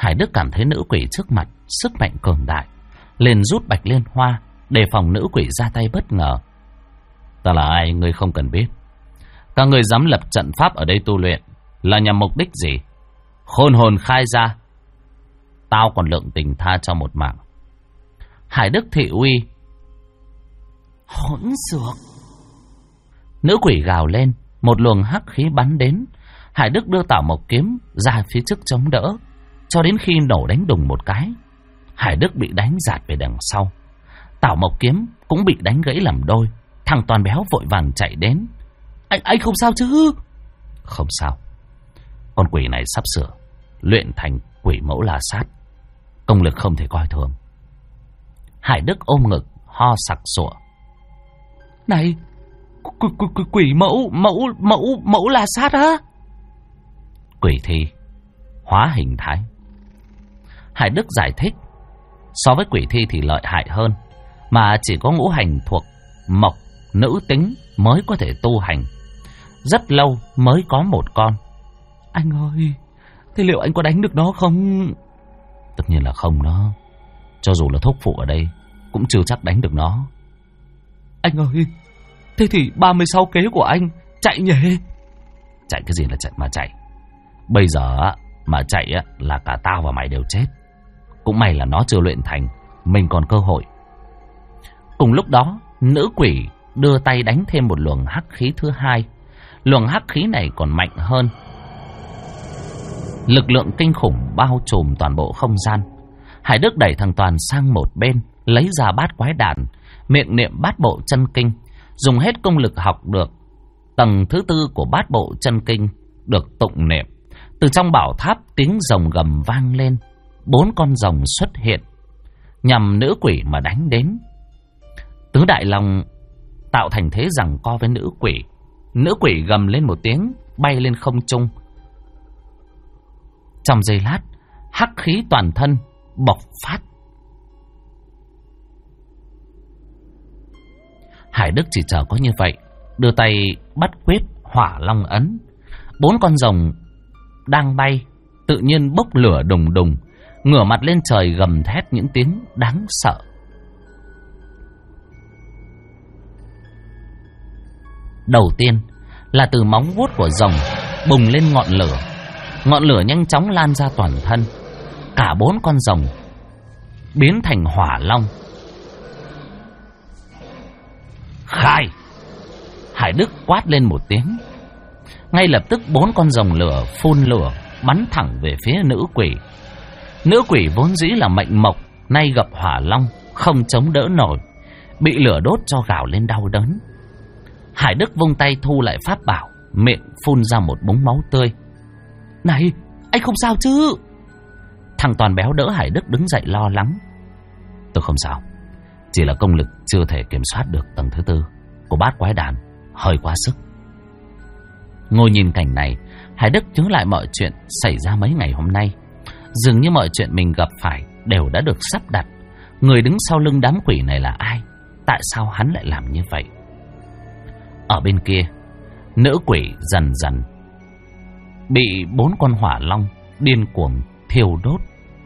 Hải Đức cảm thấy nữ quỷ trước mặt sức mạnh cường đại, liền rút bạch liên hoa đề phòng nữ quỷ ra tay bất ngờ. Ta là ai ngươi không cần biết. Các ngươi dám lập trận pháp ở đây tu luyện là nhằm mục đích gì? Khôn hồn khai ra, tao còn lượng tình tha cho một mạng. Hải Đức thị uy. Hỗn xược. Nữ quỷ gào lên, một luồng hắc khí bắn đến. Hải Đức đưa Tảo Mộc kiếm ra phía trước chống đỡ, cho đến khi nổ đánh đùng một cái, Hải Đức bị đánh giạt về đằng sau. Tảo Mộc kiếm cũng bị đánh gãy làm đôi. Thằng Toàn Béo vội vàng chạy đến. Anh không sao chứ? Không sao. Con quỷ này sắp sửa luyện thành quỷ mẫu La Sát, công lực không thể coi thường. Hải Đức ôm ngực ho sặc sụa. Này, quỷ mẫu La Sát á? Quỷ thi hóa hình thái. Hải Đức giải thích, so với quỷ thi thì lợi hại hơn, mà chỉ có ngũ hành thuộc mộc nữ tính mới có thể tu hành. Rất lâu mới có một con. Anh ơi, thế liệu anh có đánh được nó không? Tất nhiên là không đó. Cho dù là thúc phụ ở đây cũng chưa chắc đánh được nó. Anh ơi, thế thì 36 kế của anh chạy nhỉ? Chạy cái gì là chạy mà chạy? Bây giờ mà chạy là cả tao và mày đều chết. Cũng may là nó chưa luyện thành, mình còn cơ hội. Cùng lúc đó, nữ quỷ đưa tay đánh thêm một luồng hắc khí thứ hai. Luồng hắc khí này còn mạnh hơn. Lực lượng kinh khủng bao trùm toàn bộ không gian. Hải Đức đẩy thằng Toàn sang một bên, lấy ra bát quái đàn, miệng niệm bát bộ chân kinh, dùng hết công lực học được tầng thứ 4 của bát bộ chân kinh được tụng niệm. Từ trong bảo tháp tiếng rồng gầm vang lên, 4 con rồng xuất hiện nhằm nữ quỷ mà đánh đến. Tứ Đại Long tạo thành thế giằng co với nữ quỷ. Nữ quỷ gầm lên một tiếng, bay lên không trung. Trong giây lát, hắc khí toàn thân bộc phát. Hải Đức chỉ chờ có như vậy, đưa tay bắt quyết Hỏa Long ấn. 4 con rồng đang bay tự nhiên bốc lửa đùng đùng, ngửa mặt lên trời gầm thét những tiếng đáng sợ. Đầu tiên là từ móng vuốt của rồng bùng lên ngọn lửa. Ngọn lửa nhanh chóng lan ra toàn thân. Cả 4 con rồng biến thành hỏa long. Khai! Hải Đức quát lên một tiếng. Ngay lập tức 4 con rồng lửa phun lửa bắn thẳng về phía nữ quỷ. Nữ quỷ vốn dĩ là mệnh mộc, nay gặp hỏa long không chống đỡ nổi, bị lửa đốt cho gào lên đau đớn. Hải Đức vung tay thu lại pháp bảo, miệng phun ra một búng máu tươi. Này, anh không sao chứ? Thằng Toàn Béo đỡ Hải Đức đứng dậy lo lắng. Tôi không sao, chỉ là công lực chưa thể kiểm soát được tầng thứ 4 của bát quái đàn, hơi quá sức. Ngồi nhìn cảnh này, Hải Đức nhớ lại mọi chuyện xảy ra mấy ngày hôm nay. Dường như mọi chuyện mình gặp phải đều đã được sắp đặt. Người đứng sau lưng đám quỷ này là ai? Tại sao hắn lại làm như vậy? Ở bên kia, nữ quỷ dần dần bị 4 con hỏa long điên cuồng thiêu đốt.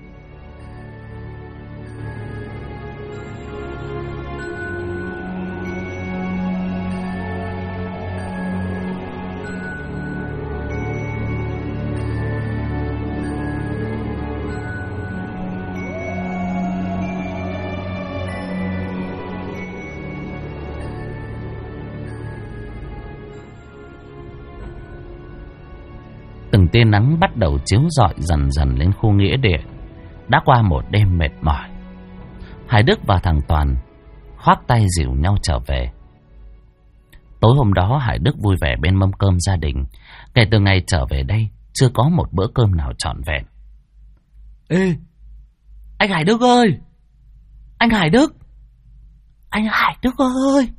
Từng tia nắng bắt đầu chiếu rọi dần dần lên khu nghĩa địa. Đã qua một đêm mệt mỏi, Hải Đức và thằng Toàn khoác tay dìu nhau trở về. Tối hôm đó Hải Đức vui vẻ bên mâm cơm gia đình. Kể từ ngày trở về đây, chưa có một bữa cơm nào trọn vẹn. Ê, anh Hải Đức ơi! Anh Hải Đức! Anh Hải Đức ơi!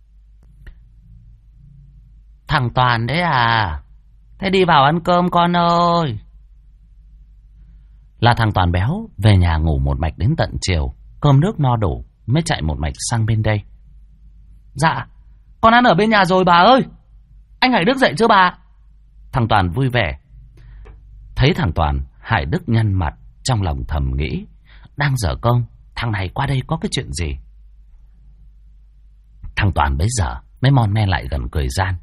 Thằng Toàn đấy à? Thế đi vào ăn cơm con ơi. Là thằng Toàn Béo về nhà ngủ một mạch đến tận chiều. Cơm nước no đủ mới chạy một mạch sang bên đây. Dạ, con ăn ở bên nhà rồi bà ơi. Anh Hải Đức dậy chưa bà? Thằng Toàn vui vẻ. Thấy thằng Toàn, Hải Đức nhăn mặt, trong lòng thầm nghĩ. Đang dở cơm, thằng này qua đây có cái chuyện gì? Thằng Toàn bấy giờ mới mon men lại gần cười gian.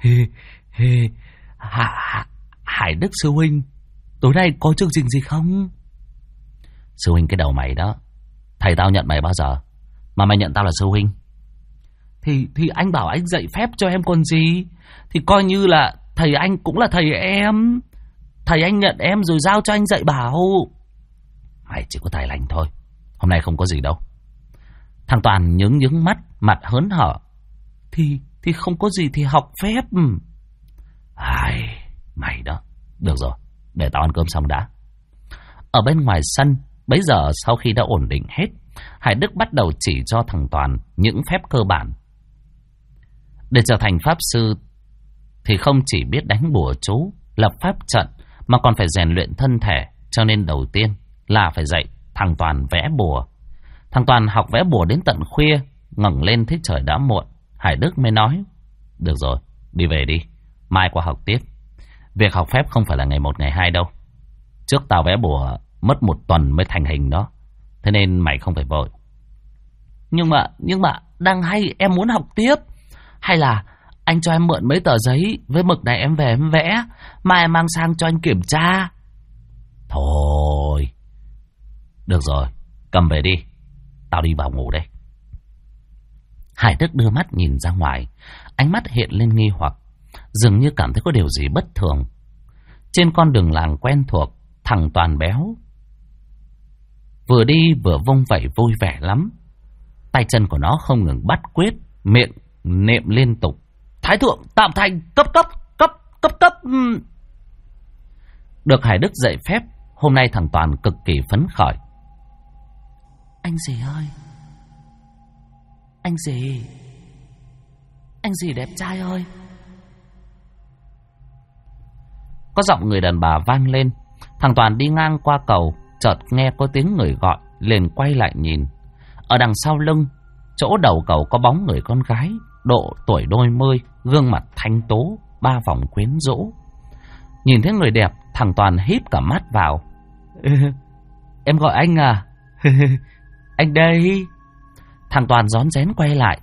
Hải Đức sư huynh, tối nay có chương trình gì không? Sư huynh cái đầu mày đó, thầy tao nhận mày bao giờ mà mày nhận tao là sư huynh? Thì anh bảo anh dạy phép cho em còn gì. Thì coi như là thầy anh cũng là thầy em. Thầy anh nhận em rồi giao cho anh dạy bảo. Mày chỉ có tài lành thôi, hôm nay không có gì đâu. Thằng Toàn nhướng mắt, mặt hớn hở. Thì không có gì thì học phép. Mày đó. Được rồi, để tao ăn cơm xong đã. Ở bên ngoài sân, bấy giờ sau khi đã ổn định hết, Hải Đức bắt đầu chỉ cho thằng Toàn những phép cơ bản. Để trở thành pháp sư thì không chỉ biết đánh bùa chú, lập pháp trận, mà còn phải rèn luyện thân thể. Cho nên đầu tiên là phải dạy thằng Toàn vẽ bùa. Thằng Toàn học vẽ bùa đến tận khuya, ngẩng lên thấy trời đã muộn. Hải Đức mới nói: được rồi, đi về đi, mai qua học tiếp. Việc học phép không phải là ngày 1 ngày 2 đâu. Trước tao vẽ bùa mất 1 tuần mới thành hình đó, thế nên mày không phải vội. Nhưng mà đang hay em muốn học tiếp. Hay là anh cho em mượn mấy tờ giấy với mực này, em về em vẽ, mai em mang sang cho anh kiểm tra. Thôi, được rồi, cầm về đi, tao đi vào ngủ đây. Hải Đức đưa mắt nhìn ra ngoài, ánh mắt hiện lên nghi hoặc, dường như cảm thấy có điều gì bất thường. Trên con đường làng quen thuộc, thằng Toàn béo vừa đi vừa vung vẩy vui vẻ lắm. Tay chân của nó không ngừng bắt quyết, miệng niệm liên tục: Thái thượng tạm thành, cấp. Được Hải Đức dạy phép, hôm nay thằng Toàn cực kỳ phấn khởi. Anh dì ơi, anh dì đẹp trai ơi. Có giọng người đàn bà vang lên. Thằng Toàn đi ngang qua cầu, chợt nghe có tiếng người gọi, liền quay lại nhìn. Ở đằng sau lưng, chỗ đầu cầu có bóng người con gái, độ tuổi đôi mươi, gương mặt thanh tú, 3 vòng quyến rũ. Nhìn thấy người đẹp, thằng Toàn híp cả mắt vào. Em gọi anh à? Anh đây. Thằng Toàn rón rén quay lại.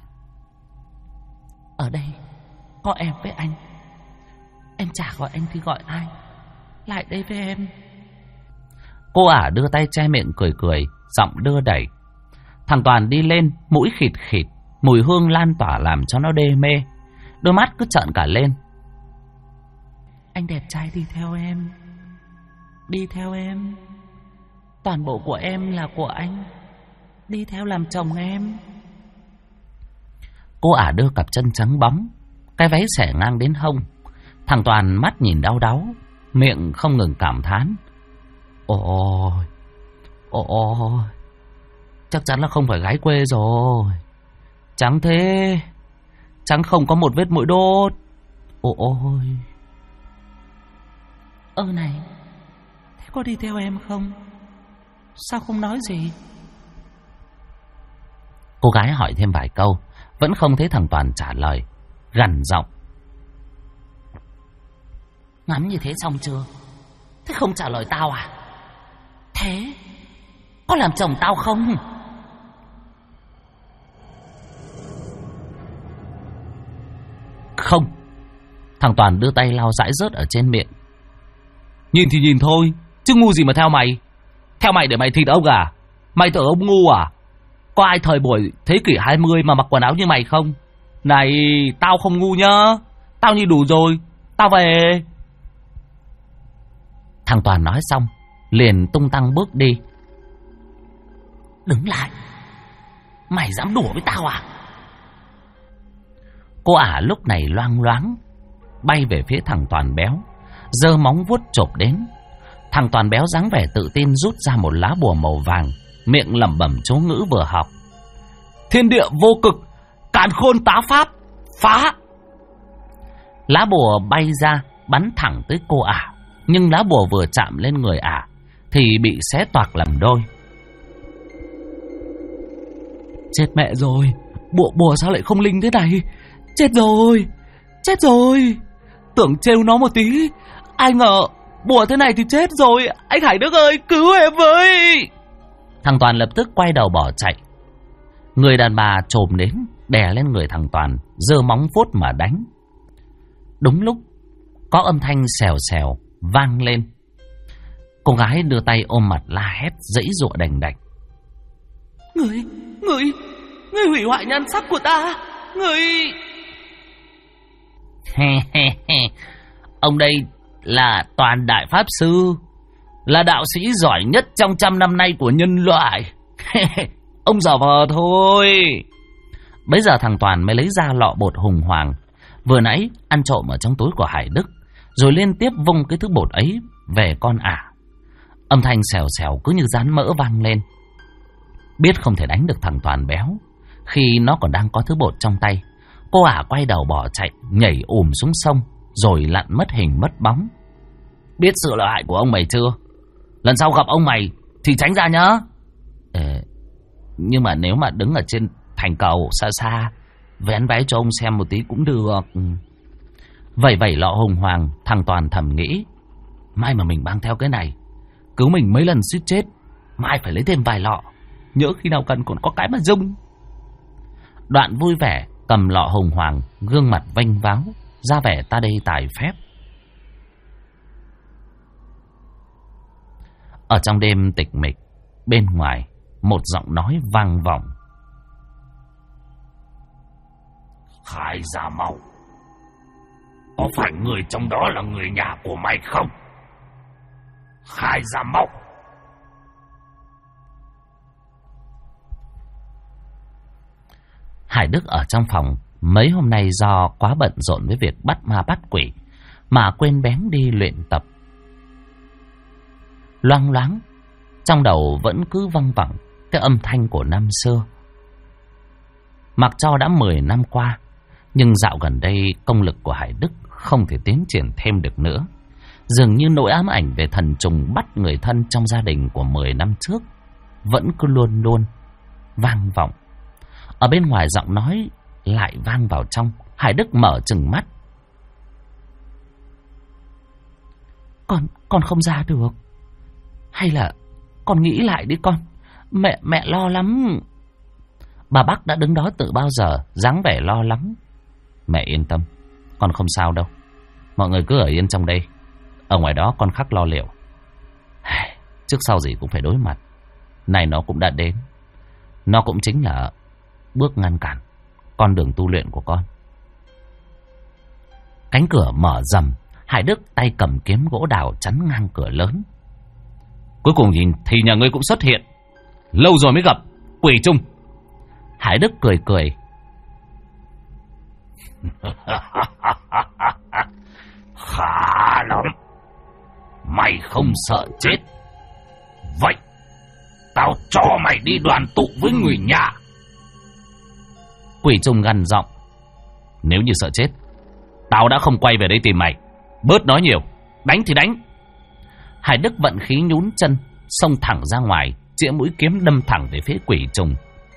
Ở đây có em với anh. Em chả gọi anh thì gọi ai? Lại đây với em. Cô ả đưa tay che miệng cười, giọng đưa đẩy. Thằng Toàn đi lên, mũi khịt, mùi hương lan tỏa làm cho nó đê mê. Đôi mắt cứ trợn cả lên. Anh đẹp trai đi theo em. Toàn bộ của em là của anh. Đi theo làm chồng em. Cô ả đưa cặp chân trắng bóng, cái váy xẻ ngang đến hông. Thằng Toàn mắt nhìn đau đáu, miệng không ngừng cảm thán. Ôi, chắc chắn là không phải gái quê rồi. Trắng thế, trắng không có một vết mũi đốt. Ôi. Này, thế có đi theo em không? Sao không nói gì? Cô gái hỏi thêm vài câu, vẫn không thấy thằng Toàn trả lời, gằn giọng: Ngắm như thế xong chưa? Thế không trả lời tao à? Thế có làm chồng tao không? Không. Thằng Toàn đưa tay lau dãi rớt ở trên miệng. Nhìn thì nhìn thôi, chứ ngu gì mà theo mày. Theo mày để mày thịt ông à? Mày tưởng ông ngu à? Có ai thời buổi thế kỷ 20 mà mặc quần áo như mày không? Này, tao không ngu nhá. Tao nhìn đủ rồi, tao về. Thằng Toàn nói xong, liền tung tăng bước đi. Đứng lại, mày dám đùa với tao à? Cô ả lúc này loang loáng bay về phía thằng Toàn béo, giơ móng vuốt chộp đến. Thằng Toàn béo dáng vẻ tự tin rút ra một lá bùa màu vàng, miệng lẩm bẩm chú ngữ vừa học: Thiên địa vô cực, càn khôn tá pháp, phá. Lá bùa bay ra, bắn thẳng tới cô ả. Nhưng lá bùa vừa chạm lên người ả thì bị xé toạc làm đôi. Chết mẹ rồi, bùa sao lại không linh thế này? Chết rồi. Tưởng trêu nó một tí, ai ngờ bùa thế này thì chết rồi. Anh Hải Đức ơi, cứu em với. Thằng Toàn lập tức quay đầu bỏ chạy. Người đàn bà chồm đến, đè lên người thằng Toàn, giơ móng vuốt mà đánh. Đúng lúc có âm thanh xèo xèo vang lên. Cô gái đưa tay ôm mặt la hét, giãy giụa đành đạch. Người hủy hoại nhan sắc của ta. Người... Ông đây là Toàn Đại Pháp Sư, là đạo sĩ giỏi nhất trong 100 năm nay của nhân loại. Ông giả vờ thôi. Bây giờ thằng Toàn mới lấy ra lọ bột hùng hoàng vừa nãy ăn trộm ở trong túi của Hải Đức, rồi liên tiếp vung cái thứ bột ấy về con ả. Âm thanh xèo xèo cứ như rán mỡ vang lên. Biết không thể đánh được thằng Toàn béo khi nó còn đang có thứ bột trong tay, cô ả quay đầu bỏ chạy, nhảy xuống sông, rồi lặn mất hình mất bóng. Biết sự lợi hại của ông mày chưa? Lần sau gặp ông mày thì tránh ra nhá. Nhưng mà nếu mà đứng ở trên thành cầu xa xa, vén váy cho ông xem một tí cũng được. Vậy lọ hùng hoàng, thằng Toàn thầm nghĩ, mai mà mình mang theo cái này, cứu mình mấy lần suýt chết, mai phải lấy thêm vài lọ, nhỡ khi nào cần còn có cái mà dùng. Đoạn vui vẻ cầm lọ hùng hoàng, gương mặt vênh váo, ra vẻ ta đây tài phép. Ở trong đêm tịch mịch, bên ngoài một giọng nói vang vọng. Khai ra mau, có phải người trong đó là người nhà của mày không? Khai ra mau. Hải Đức ở trong phòng mấy hôm nay do quá bận rộn với việc bắt ma bắt quỷ mà quên bén đi luyện tập. Loang loáng trong đầu vẫn cứ văng vẳng cái âm thanh của năm xưa. Mặc cho đã 10 năm qua, nhưng dạo gần đây công lực của Hải Đức không thể tiến triển thêm được nữa. Dường như nỗi ám ảnh về thần trùng bắt người thân trong gia đình của 10 năm trước vẫn cứ luôn luôn vang vọng. Ở bên ngoài giọng nói lại vang vào trong. Hải Đức mở trừng mắt. Con không ra được. Hay là con nghĩ lại đi con. Mẹ lo lắm. Bà Bắc đã đứng đó từ bao giờ, dáng vẻ lo lắng. Mẹ yên tâm, con không sao đâu. Mọi người cứ ở yên trong đây. Ở ngoài đó con khắc lo liệu. Trước sau gì cũng phải đối mặt. Này nó cũng đã đến. Nó cũng chính là bước ngăn cản con đường tu luyện của con. Cánh cửa mở rầm. Hải Đức tay cầm kiếm gỗ đào chắn ngang cửa lớn. Cuối cùng thì nhà ngươi cũng xuất hiện. Lâu rồi mới gặp, quỷ trung. Hải Đức cười cười. Khá lắm. Mày không sợ chết. Vậy tao cho mày đi đoàn tụ với người nhà. Quỷ trung gằn giọng. Nếu như sợ chết, tao đã không quay về đây tìm mày. Bớt nói nhiều, đánh thì đánh. Hải Đức vận khí nhún chân, xông thẳng ra ngoài, chĩa mũi kiếm đâm thẳng về phía quỷ trùng.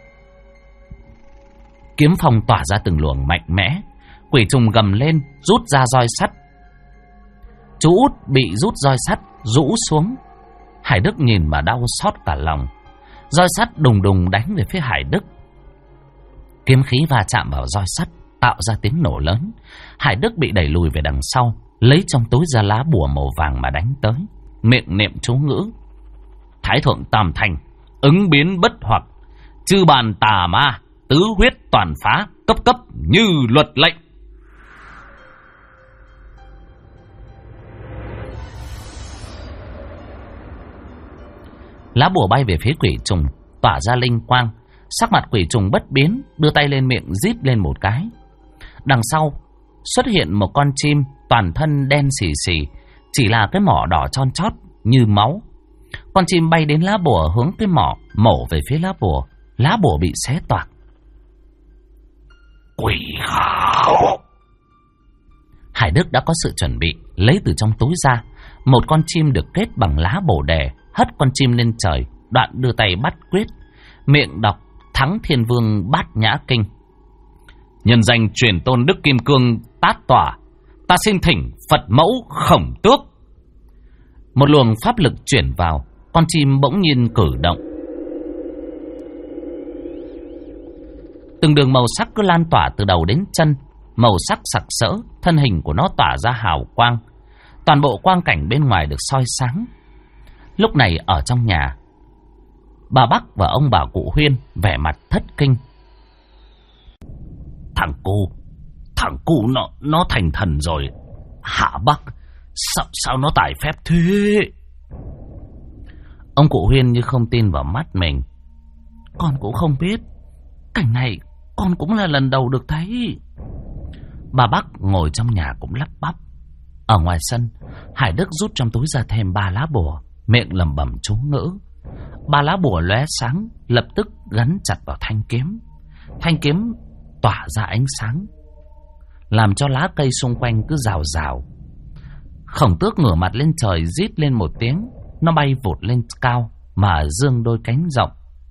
Kiếm phong tỏa ra từng luồng mạnh mẽ. Quỷ trùng gầm lên, rút ra roi sắt. Chú út bị rút roi sắt rũ xuống. Hải Đức nhìn mà đau xót cả lòng. Roi sắt đùng đùng đánh về phía Hải Đức. Kiếm khí va chạm vào roi sắt, tạo ra tiếng nổ lớn. Hải Đức bị đẩy lùi về đằng sau, lấy trong túi ra lá bùa màu vàng mà đánh tới, miệng niệm chú ngữ. Thái thượng tam thành, ứng biến bất hoặc, chư bàn tà ma, tứ huyết toàn phá, cấp cấp như luật lệnh. Lá bùa bay về phía quỷ trùng, tỏa ra linh quang. Sắc mặt quỷ trùng bất biến, đưa tay lên miệng rít lên một cái. Đằng sau xuất hiện một con chim toàn thân đen xì xì, chỉ là cái mỏ đỏ tròn chót như máu. Con chim bay đến lá bùa, hướng cái mỏ mổ về phía lá bùa. Lá bùa bị xé toạc. Quỷ khảo. Hải Đức đã có sự chuẩn bị, lấy từ trong túi ra một con chim được kết bằng lá bồ đề, hất con chim lên trời, đoạn đưa tay bắt quyết, miệng đọc Thắng Thiên Vương Bát Nhã Kinh. Nhân danh truyền tôn Đức Kim Cương Tát Tỏa, ta xin thỉnh Phật mẫu Khổng Tước. Một luồng pháp lực chuyển vào, con chim bỗng nhiên cử động. Từng đường màu sắc cứ lan tỏa từ đầu đến chân, màu sắc sặc sỡ, thân hình của nó tỏa ra hào quang. Toàn bộ quang cảnh bên ngoài được soi sáng. Lúc này ở trong nhà, bà Bắc và ông bà cụ Huyên vẻ mặt thất kinh. Thằng cu nó thành thần rồi hả bác? Sao nó tài phép thế? Ông cụ Huyên như không tin vào mắt mình. Con cũng không biết, cảnh này con cũng là lần đầu được thấy. Bà Bắc ngồi trong nhà cũng lắp bắp. Ở ngoài sân, Hải Đức rút trong túi ra thêm 3 lá bùa, miệng lẩm bẩm chú ngữ. 3 lá bùa lóe sáng, lập tức gắn chặt vào thanh kiếm. Thanh kiếm tỏa ra ánh sáng, làm cho lá cây xung quanh cứ rào rào. Khổng Tước ngửa mặt lên trời rít lên một tiếng, nó bay vụt lên cao mà dương đôi cánh rộng.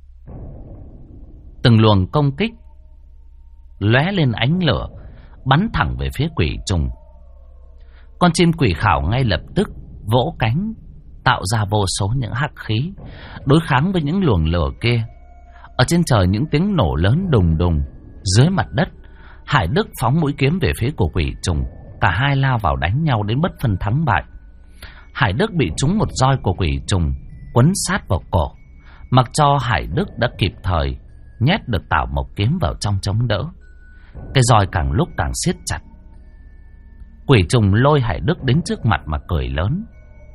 Từng luồng công kích lóe lên ánh lửa, bắn thẳng về phía quỷ trùng. Con chim quỷ khảo ngay lập tức vỗ cánh, tạo ra vô số những hắc khí đối kháng với những luồng lửa kia. Ở trên trời những tiếng nổ lớn đùng đùng. Dưới mặt đất, Hải Đức phóng mũi kiếm về phía của quỷ trùng. Cả hai lao vào đánh nhau đến bất phân thắng bại. Hải Đức bị trúng một roi của quỷ trùng quấn sát vào cổ. Mặc cho Hải Đức đã kịp thời nhét được Tảo Mộc kiếm vào trong chống đỡ, cái roi càng lúc càng siết chặt. Quỷ trùng lôi Hải Đức đến trước mặt mà cười lớn.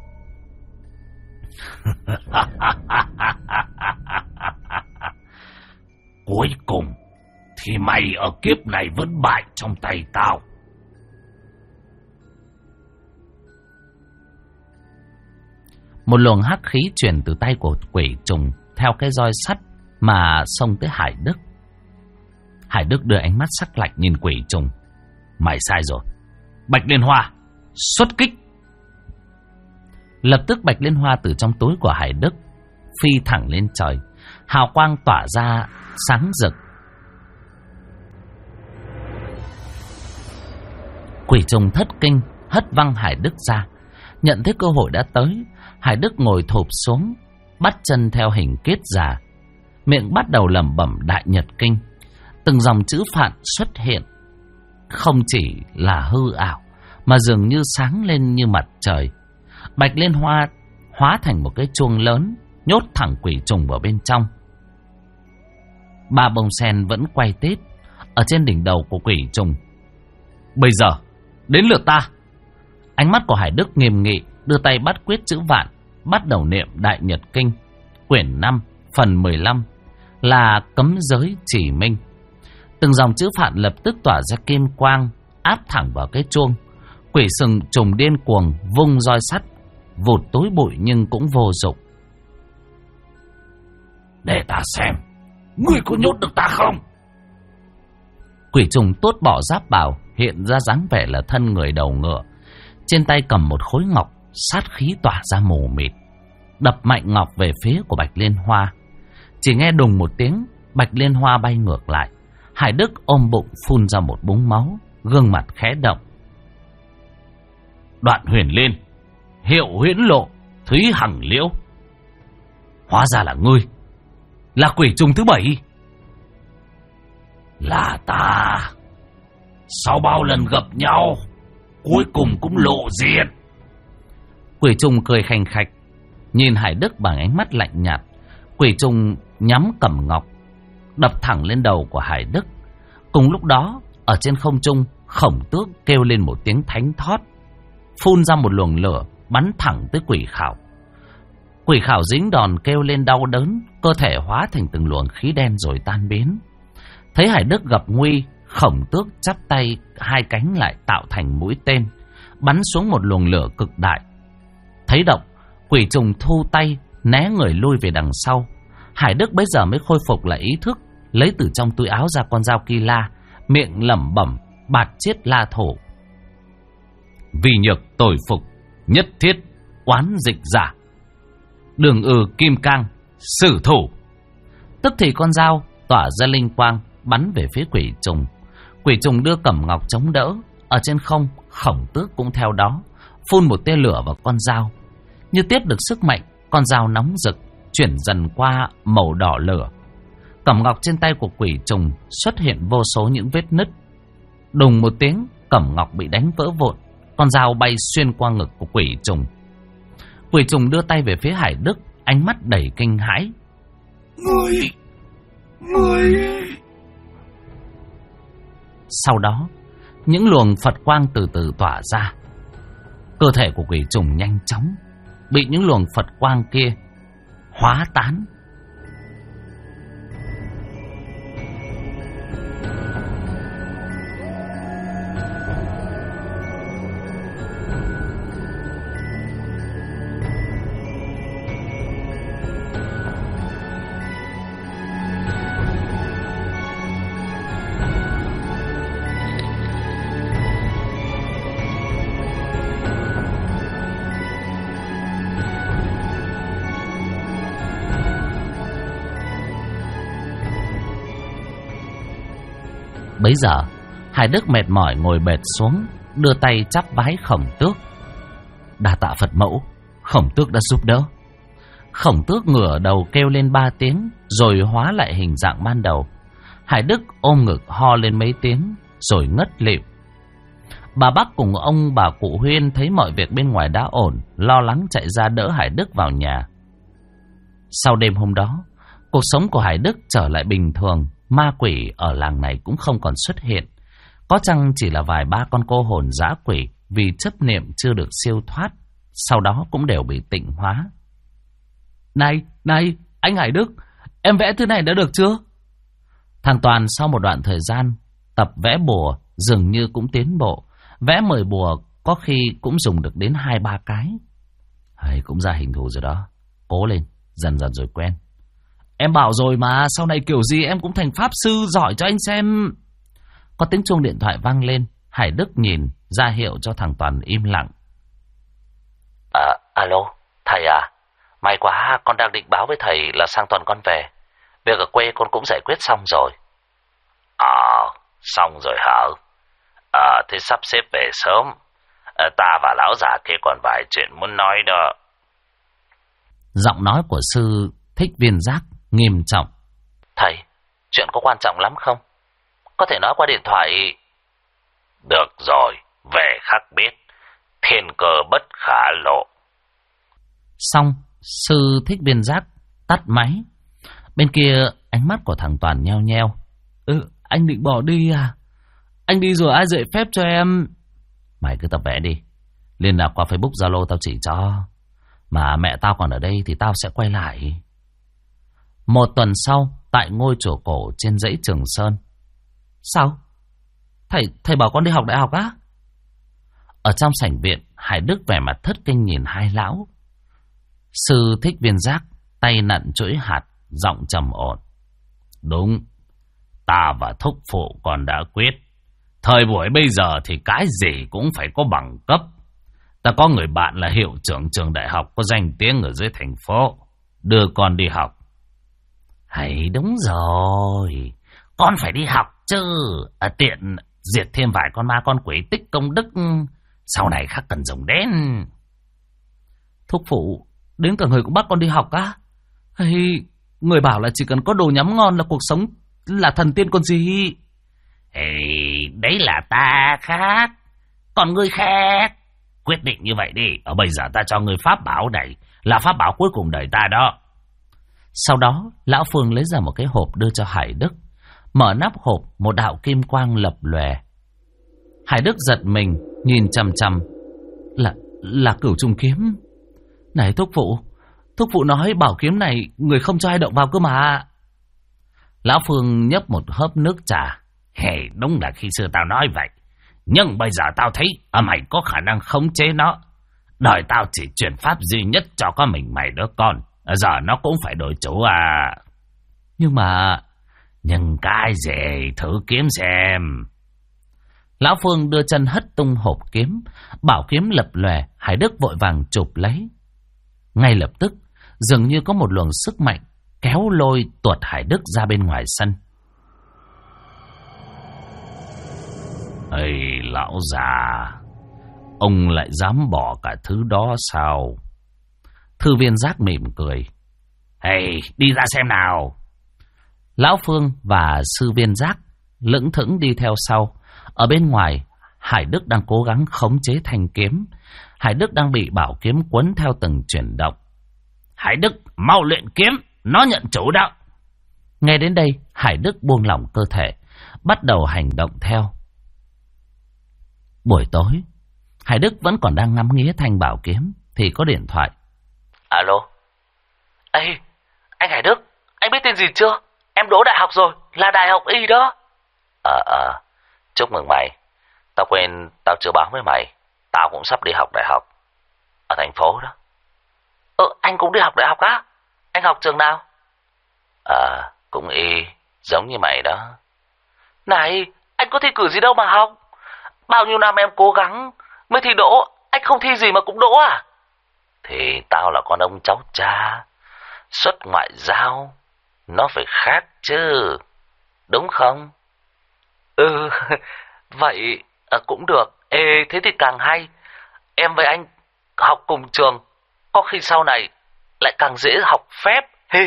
Cuối cùng thì mày ở kiếp này vẫn bại trong tay tao. Một luồng hắc khí truyền từ tay của quỷ trùng theo cái roi sắt mà xông tới Hải Đức. Hải Đức đưa ánh mắt sắc lạnh nhìn quỷ trùng. Mày sai rồi. Bạch Liên Hoa, xuất kích. Lập tức Bạch Liên Hoa từ trong túi của Hải Đức phi thẳng lên trời, hào quang tỏa ra sáng rực. Quỷ trùng thất kinh, hất văng Hải Đức ra. Nhận thấy cơ hội đã tới, Hải Đức ngồi thụp xuống, bắt chân theo hình kết già, miệng bắt đầu lẩm bẩm Đại Nhật Kinh. Từng dòng chữ phạn xuất hiện, không chỉ là hư ảo mà dường như sáng lên như mặt trời. Bạch Liên Hoa hóa thành một cái chuông lớn, nhốt thẳng quỷ trùng vào bên trong. 3 bông sen vẫn quay tít ở trên đỉnh đầu của quỷ trùng. Bây giờ đến lượt ta. Ánh mắt của Hải Đức nghiêm nghị, đưa tay bắt quyết chữ vạn, bắt đầu niệm Đại Nhật Kinh, quyển 5, phần 15 là cấm giới chỉ minh. Từng dòng chữ phạn lập tức tỏa ra kim quang, áp thẳng vào cái chuông. Quỷ sừng trùng điên cuồng vung roi sắt, vụt túi bụi nhưng cũng vô dụng. Để ta xem, ngươi có nhốt được ta không? Quỷ trùng tốt bỏ giáp bào, hiện ra dáng vẻ là thân người đầu ngựa. Trên tay cầm một khối ngọc, sát khí tỏa ra mù mịt, đập mạnh ngọc về phía của Bạch Liên Hoa. Chỉ nghe đùng một tiếng, Bạch Liên Hoa bay ngược lại. Hải Đức ôm bụng phun ra một búng máu, gương mặt khẽ động. Đoạn huyền lên, hiệu huyễn lộ, Thúy Hằng Liễu. Hóa ra là ngươi, là quỷ trùng thứ 7. Là ta. Sau bao lần gặp nhau, cuối cùng cũng lộ diện. Quỷ trùng cười khành khạch, nhìn Hải Đức bằng ánh mắt lạnh nhạt. Quỷ trùng nhắm cầm ngọc, đập thẳng lên đầu của Hải Đức. Cùng lúc đó, ở trên không trung, Khổng Tước kêu lên một tiếng thánh thót, phun ra một luồng lửa bắn thẳng tới quỷ khảo. Quỷ khảo dính đòn kêu lên đau đớn, cơ thể hóa thành từng luồng khí đen rồi tan biến. Thấy Hải Đức gặp nguy, Khổng Tước chắp tay hai cánh lại tạo thành mũi tên, bắn xuống một luồng lửa cực đại. Thấy động, quỷ trùng thu tay, né người lui về đằng sau. Hải Đức bấy giờ mới khôi phục lại ý thức, lấy từ trong túi áo ra con dao kỳ la, miệng lẩm bẩm bạt chiết la thổ. Vì nhược tồi phục, nhất thiết oán dịch giả, đường kim cang sử thủ. Tức thì con dao tỏa ra linh quang, bắn về phía quỷ trùng. Quỷ trùng đưa cẩm ngọc chống đỡ. Ở trên không, Khổng Tước cũng theo đó, phun một tia lửa vào con dao. Như tiếp được sức mạnh, con dao nóng rực chuyển dần qua màu đỏ lửa. Cẩm ngọc trên tay của quỷ trùng xuất hiện vô số những vết nứt. Đùng một tiếng, cẩm ngọc bị đánh vỡ vụn, con dao bay xuyên qua ngực của quỷ trùng. Quỷ trùng đưa tay về phía Hải Đức, ánh mắt đầy kinh hãi. Người. Sau đó, những luồng Phật quang từ từ tỏa ra. Cơ thể của quỷ trùng nhanh chóng bị những luồng Phật quang kia hóa tán. Bấy giờ, Hải Đức mệt mỏi ngồi bệt xuống, đưa tay chắp vái Khổng Tước. Đa tạ Phật mẫu, Khổng Tước đã giúp đỡ. Khổng Tước ngửa đầu kêu lên 3 tiếng, rồi hóa lại hình dạng ban đầu. Hải Đức ôm ngực ho lên mấy tiếng, rồi ngất lịm. Bà Bắc cùng ông bà cụ Huyên thấy mọi việc bên ngoài đã ổn, lo lắng chạy ra đỡ Hải Đức vào nhà. Sau đêm hôm đó, cuộc sống của Hải Đức trở lại bình thường. Ma quỷ ở làng này cũng không còn xuất hiện. Có chăng chỉ là vài ba con cô hồn dã quỷ vì chấp niệm chưa được siêu thoát, sau đó cũng đều bị tịnh hóa. Này, anh Hải Đức, em vẽ thứ này đã được chưa? Thằng Toàn sau một đoạn thời gian tập vẽ bùa dường như cũng tiến bộ. Vẽ 10 bùa có khi cũng dùng được đến 2-3 cái. Cũng ra hình thù rồi đó. Cố lên, dần dần rồi quen. Em bảo rồi mà, sau này kiểu gì em cũng thành pháp sư giỏi cho anh xem. Có tiếng chuông điện thoại vang lên. Hải Đức nhìn, ra hiệu cho thằng Toàn im lặng. Alo, thầy à? May quá, con đang định báo với thầy là sang tuần con về. Việc ở quê con cũng giải quyết xong rồi. Xong rồi hả? Thế sắp xếp về sớm. Ta và lão già kia còn vài chuyện muốn nói đó. Giọng nói của sư Thích Viên Giác nghiêm trọng. Thầy, chuyện có quan trọng lắm không? Có thể nói qua điện thoại. Được rồi, về khắc biết. Thiên cơ bất khả lộ. Xong, sư Thích Viên Giác tắt máy. Bên kia ánh mắt của thằng Toàn nheo nheo. Anh định bỏ đi à? Anh đi rồi ai dạy phép cho em? Mày cứ tập vẽ đi. Liên lạc qua Facebook Zalo tao chỉ cho. Mà mẹ tao còn ở đây thì tao sẽ quay lại. Một tuần sau, tại ngôi chùa cổ trên dãy Trường Sơn. Sao? Thầy bảo con đi học đại học á? Ở trong sảnh viện, Hải Đức vẻ mặt thất kinh nhìn hai lão. Sư Thích Viên Giác tay nặn chuỗi hạt, giọng trầm ổn. Đúng, ta và thúc phụ còn đã quyết. Thời buổi bây giờ thì cái gì cũng phải có bằng cấp. Ta có người bạn là hiệu trưởng trường đại học có danh tiếng ở dưới thành phố. Đưa con đi học. Đúng rồi, con phải đi học chứ. Tiện diệt thêm vài con ma con quỷ tích công đức. Sau này khác cần dùng đến. Thúc phụ, đến cả người cũng bắt con đi học á? Người bảo là chỉ cần có đồ nhắm ngon là cuộc sống là thần tiên còn gì. Đấy là ta khác, còn ngươi khác. Quyết định như vậy đi. Ở bây giờ ta cho ngươi pháp bảo này, là pháp bảo cuối cùng đời ta đó. Sau đó, lão Phương lấy ra một cái hộp đưa cho Hải Đức. Mở nắp hộp, một đạo kim quang lập lòe. Hải Đức giật mình, nhìn chằm chằm. Là Cửu Trùng kiếm. Này thúc phụ nói bảo kiếm này người không cho ai động vào cơ mà. Lão Phương nhấp một hớp nước trà. Đúng là khi xưa tao nói vậy. Nhưng bây giờ tao thấy mày có khả năng khống chế nó. Đời tao chỉ truyền pháp duy nhất cho có mình mày đứa con. Giờ nó cũng phải đổi chủ à. Nhưng cái gì, thử kiếm xem. Lão Phương đưa chân hất tung hộp kiếm. Bảo kiếm lập lòe. Hải Đức vội vàng chụp lấy. Ngay lập tức, dường như có một luồng sức mạnh kéo lôi tuột Hải Đức ra bên ngoài sân. Lão già, ông lại dám bỏ cả thứ đó sao? Thư viên Giác mỉm cười. Hey, đi ra xem nào. Lão Phương và sư viên Giác lững thững đi theo sau. Ở bên ngoài, Hải Đức đang cố gắng khống chế thanh kiếm. Hải Đức đang bị bảo kiếm quấn theo từng chuyển động. Hải Đức, mau luyện kiếm, nó nhận chủ đạo. Nghe đến đây, Hải Đức buông lỏng cơ thể, bắt đầu hành động theo. Buổi tối, Hải Đức vẫn còn đang ngắm nghía thanh bảo kiếm thì có điện thoại. Alo. Ê, anh Hải Đức, anh biết tên gì chưa? Em đỗ đại học rồi, là đại học y đó. Chúc mừng mày. Tao quên, tao chưa báo với mày. Tao cũng sắp đi học đại học ở thành phố đó. Anh cũng đi học đại học á? Anh học trường nào? Cũng y, giống như mày đó. Này, anh có thi cử gì đâu mà học. Bao nhiêu năm em cố gắng mới thi đỗ, anh không thi gì mà cũng đỗ à? Thì tao là con ông cháu cha, xuất ngoại giao, nó phải khác chứ, đúng không? Vậy cũng được. Ê, thế thì càng hay. Em với anh học cùng trường, có khi sau này lại càng dễ học phép.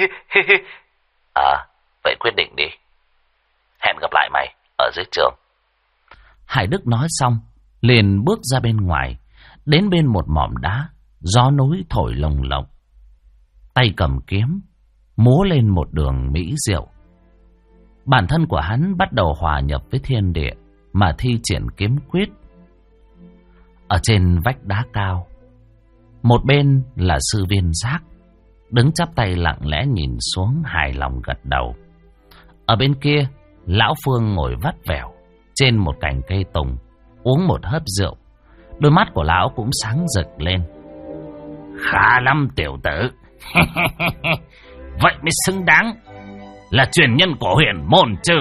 Vậy quyết định đi. Hẹn gặp lại mày ở dưới trường. Hải Đức nói xong, liền bước ra bên ngoài, đến bên một mỏm đá, gió núi thổi lồng lộng. Tay cầm kiếm, múa lên một đường mỹ diệu. Bản thân của hắn bắt đầu hòa nhập với thiên địa mà thi triển kiếm quyết. Ở trên vách đá cao, một bên là sư viên Giác, đứng chắp tay lặng lẽ nhìn xuống, hài lòng gật đầu. Ở bên kia, lão Phương ngồi vắt vẻo trên một cành cây tùng, uống một hớp rượu. Đôi mắt của lão cũng sáng rực lên. Khá lắm tiểu tử. Vậy mới xứng đáng là truyền nhân của Huyền Môn chứ.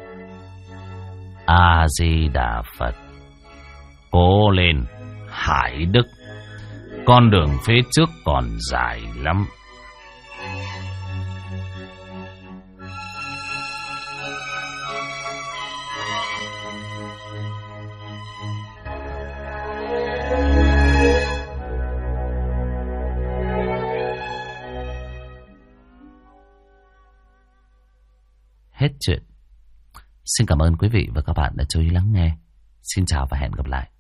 A Di Đà Phật. Cố lên Hải Đức, con đường phía trước còn dài lắm. Hết chuyện. Xin cảm ơn quý vị và các bạn đã chú ý lắng nghe. Xin chào và hẹn gặp lại.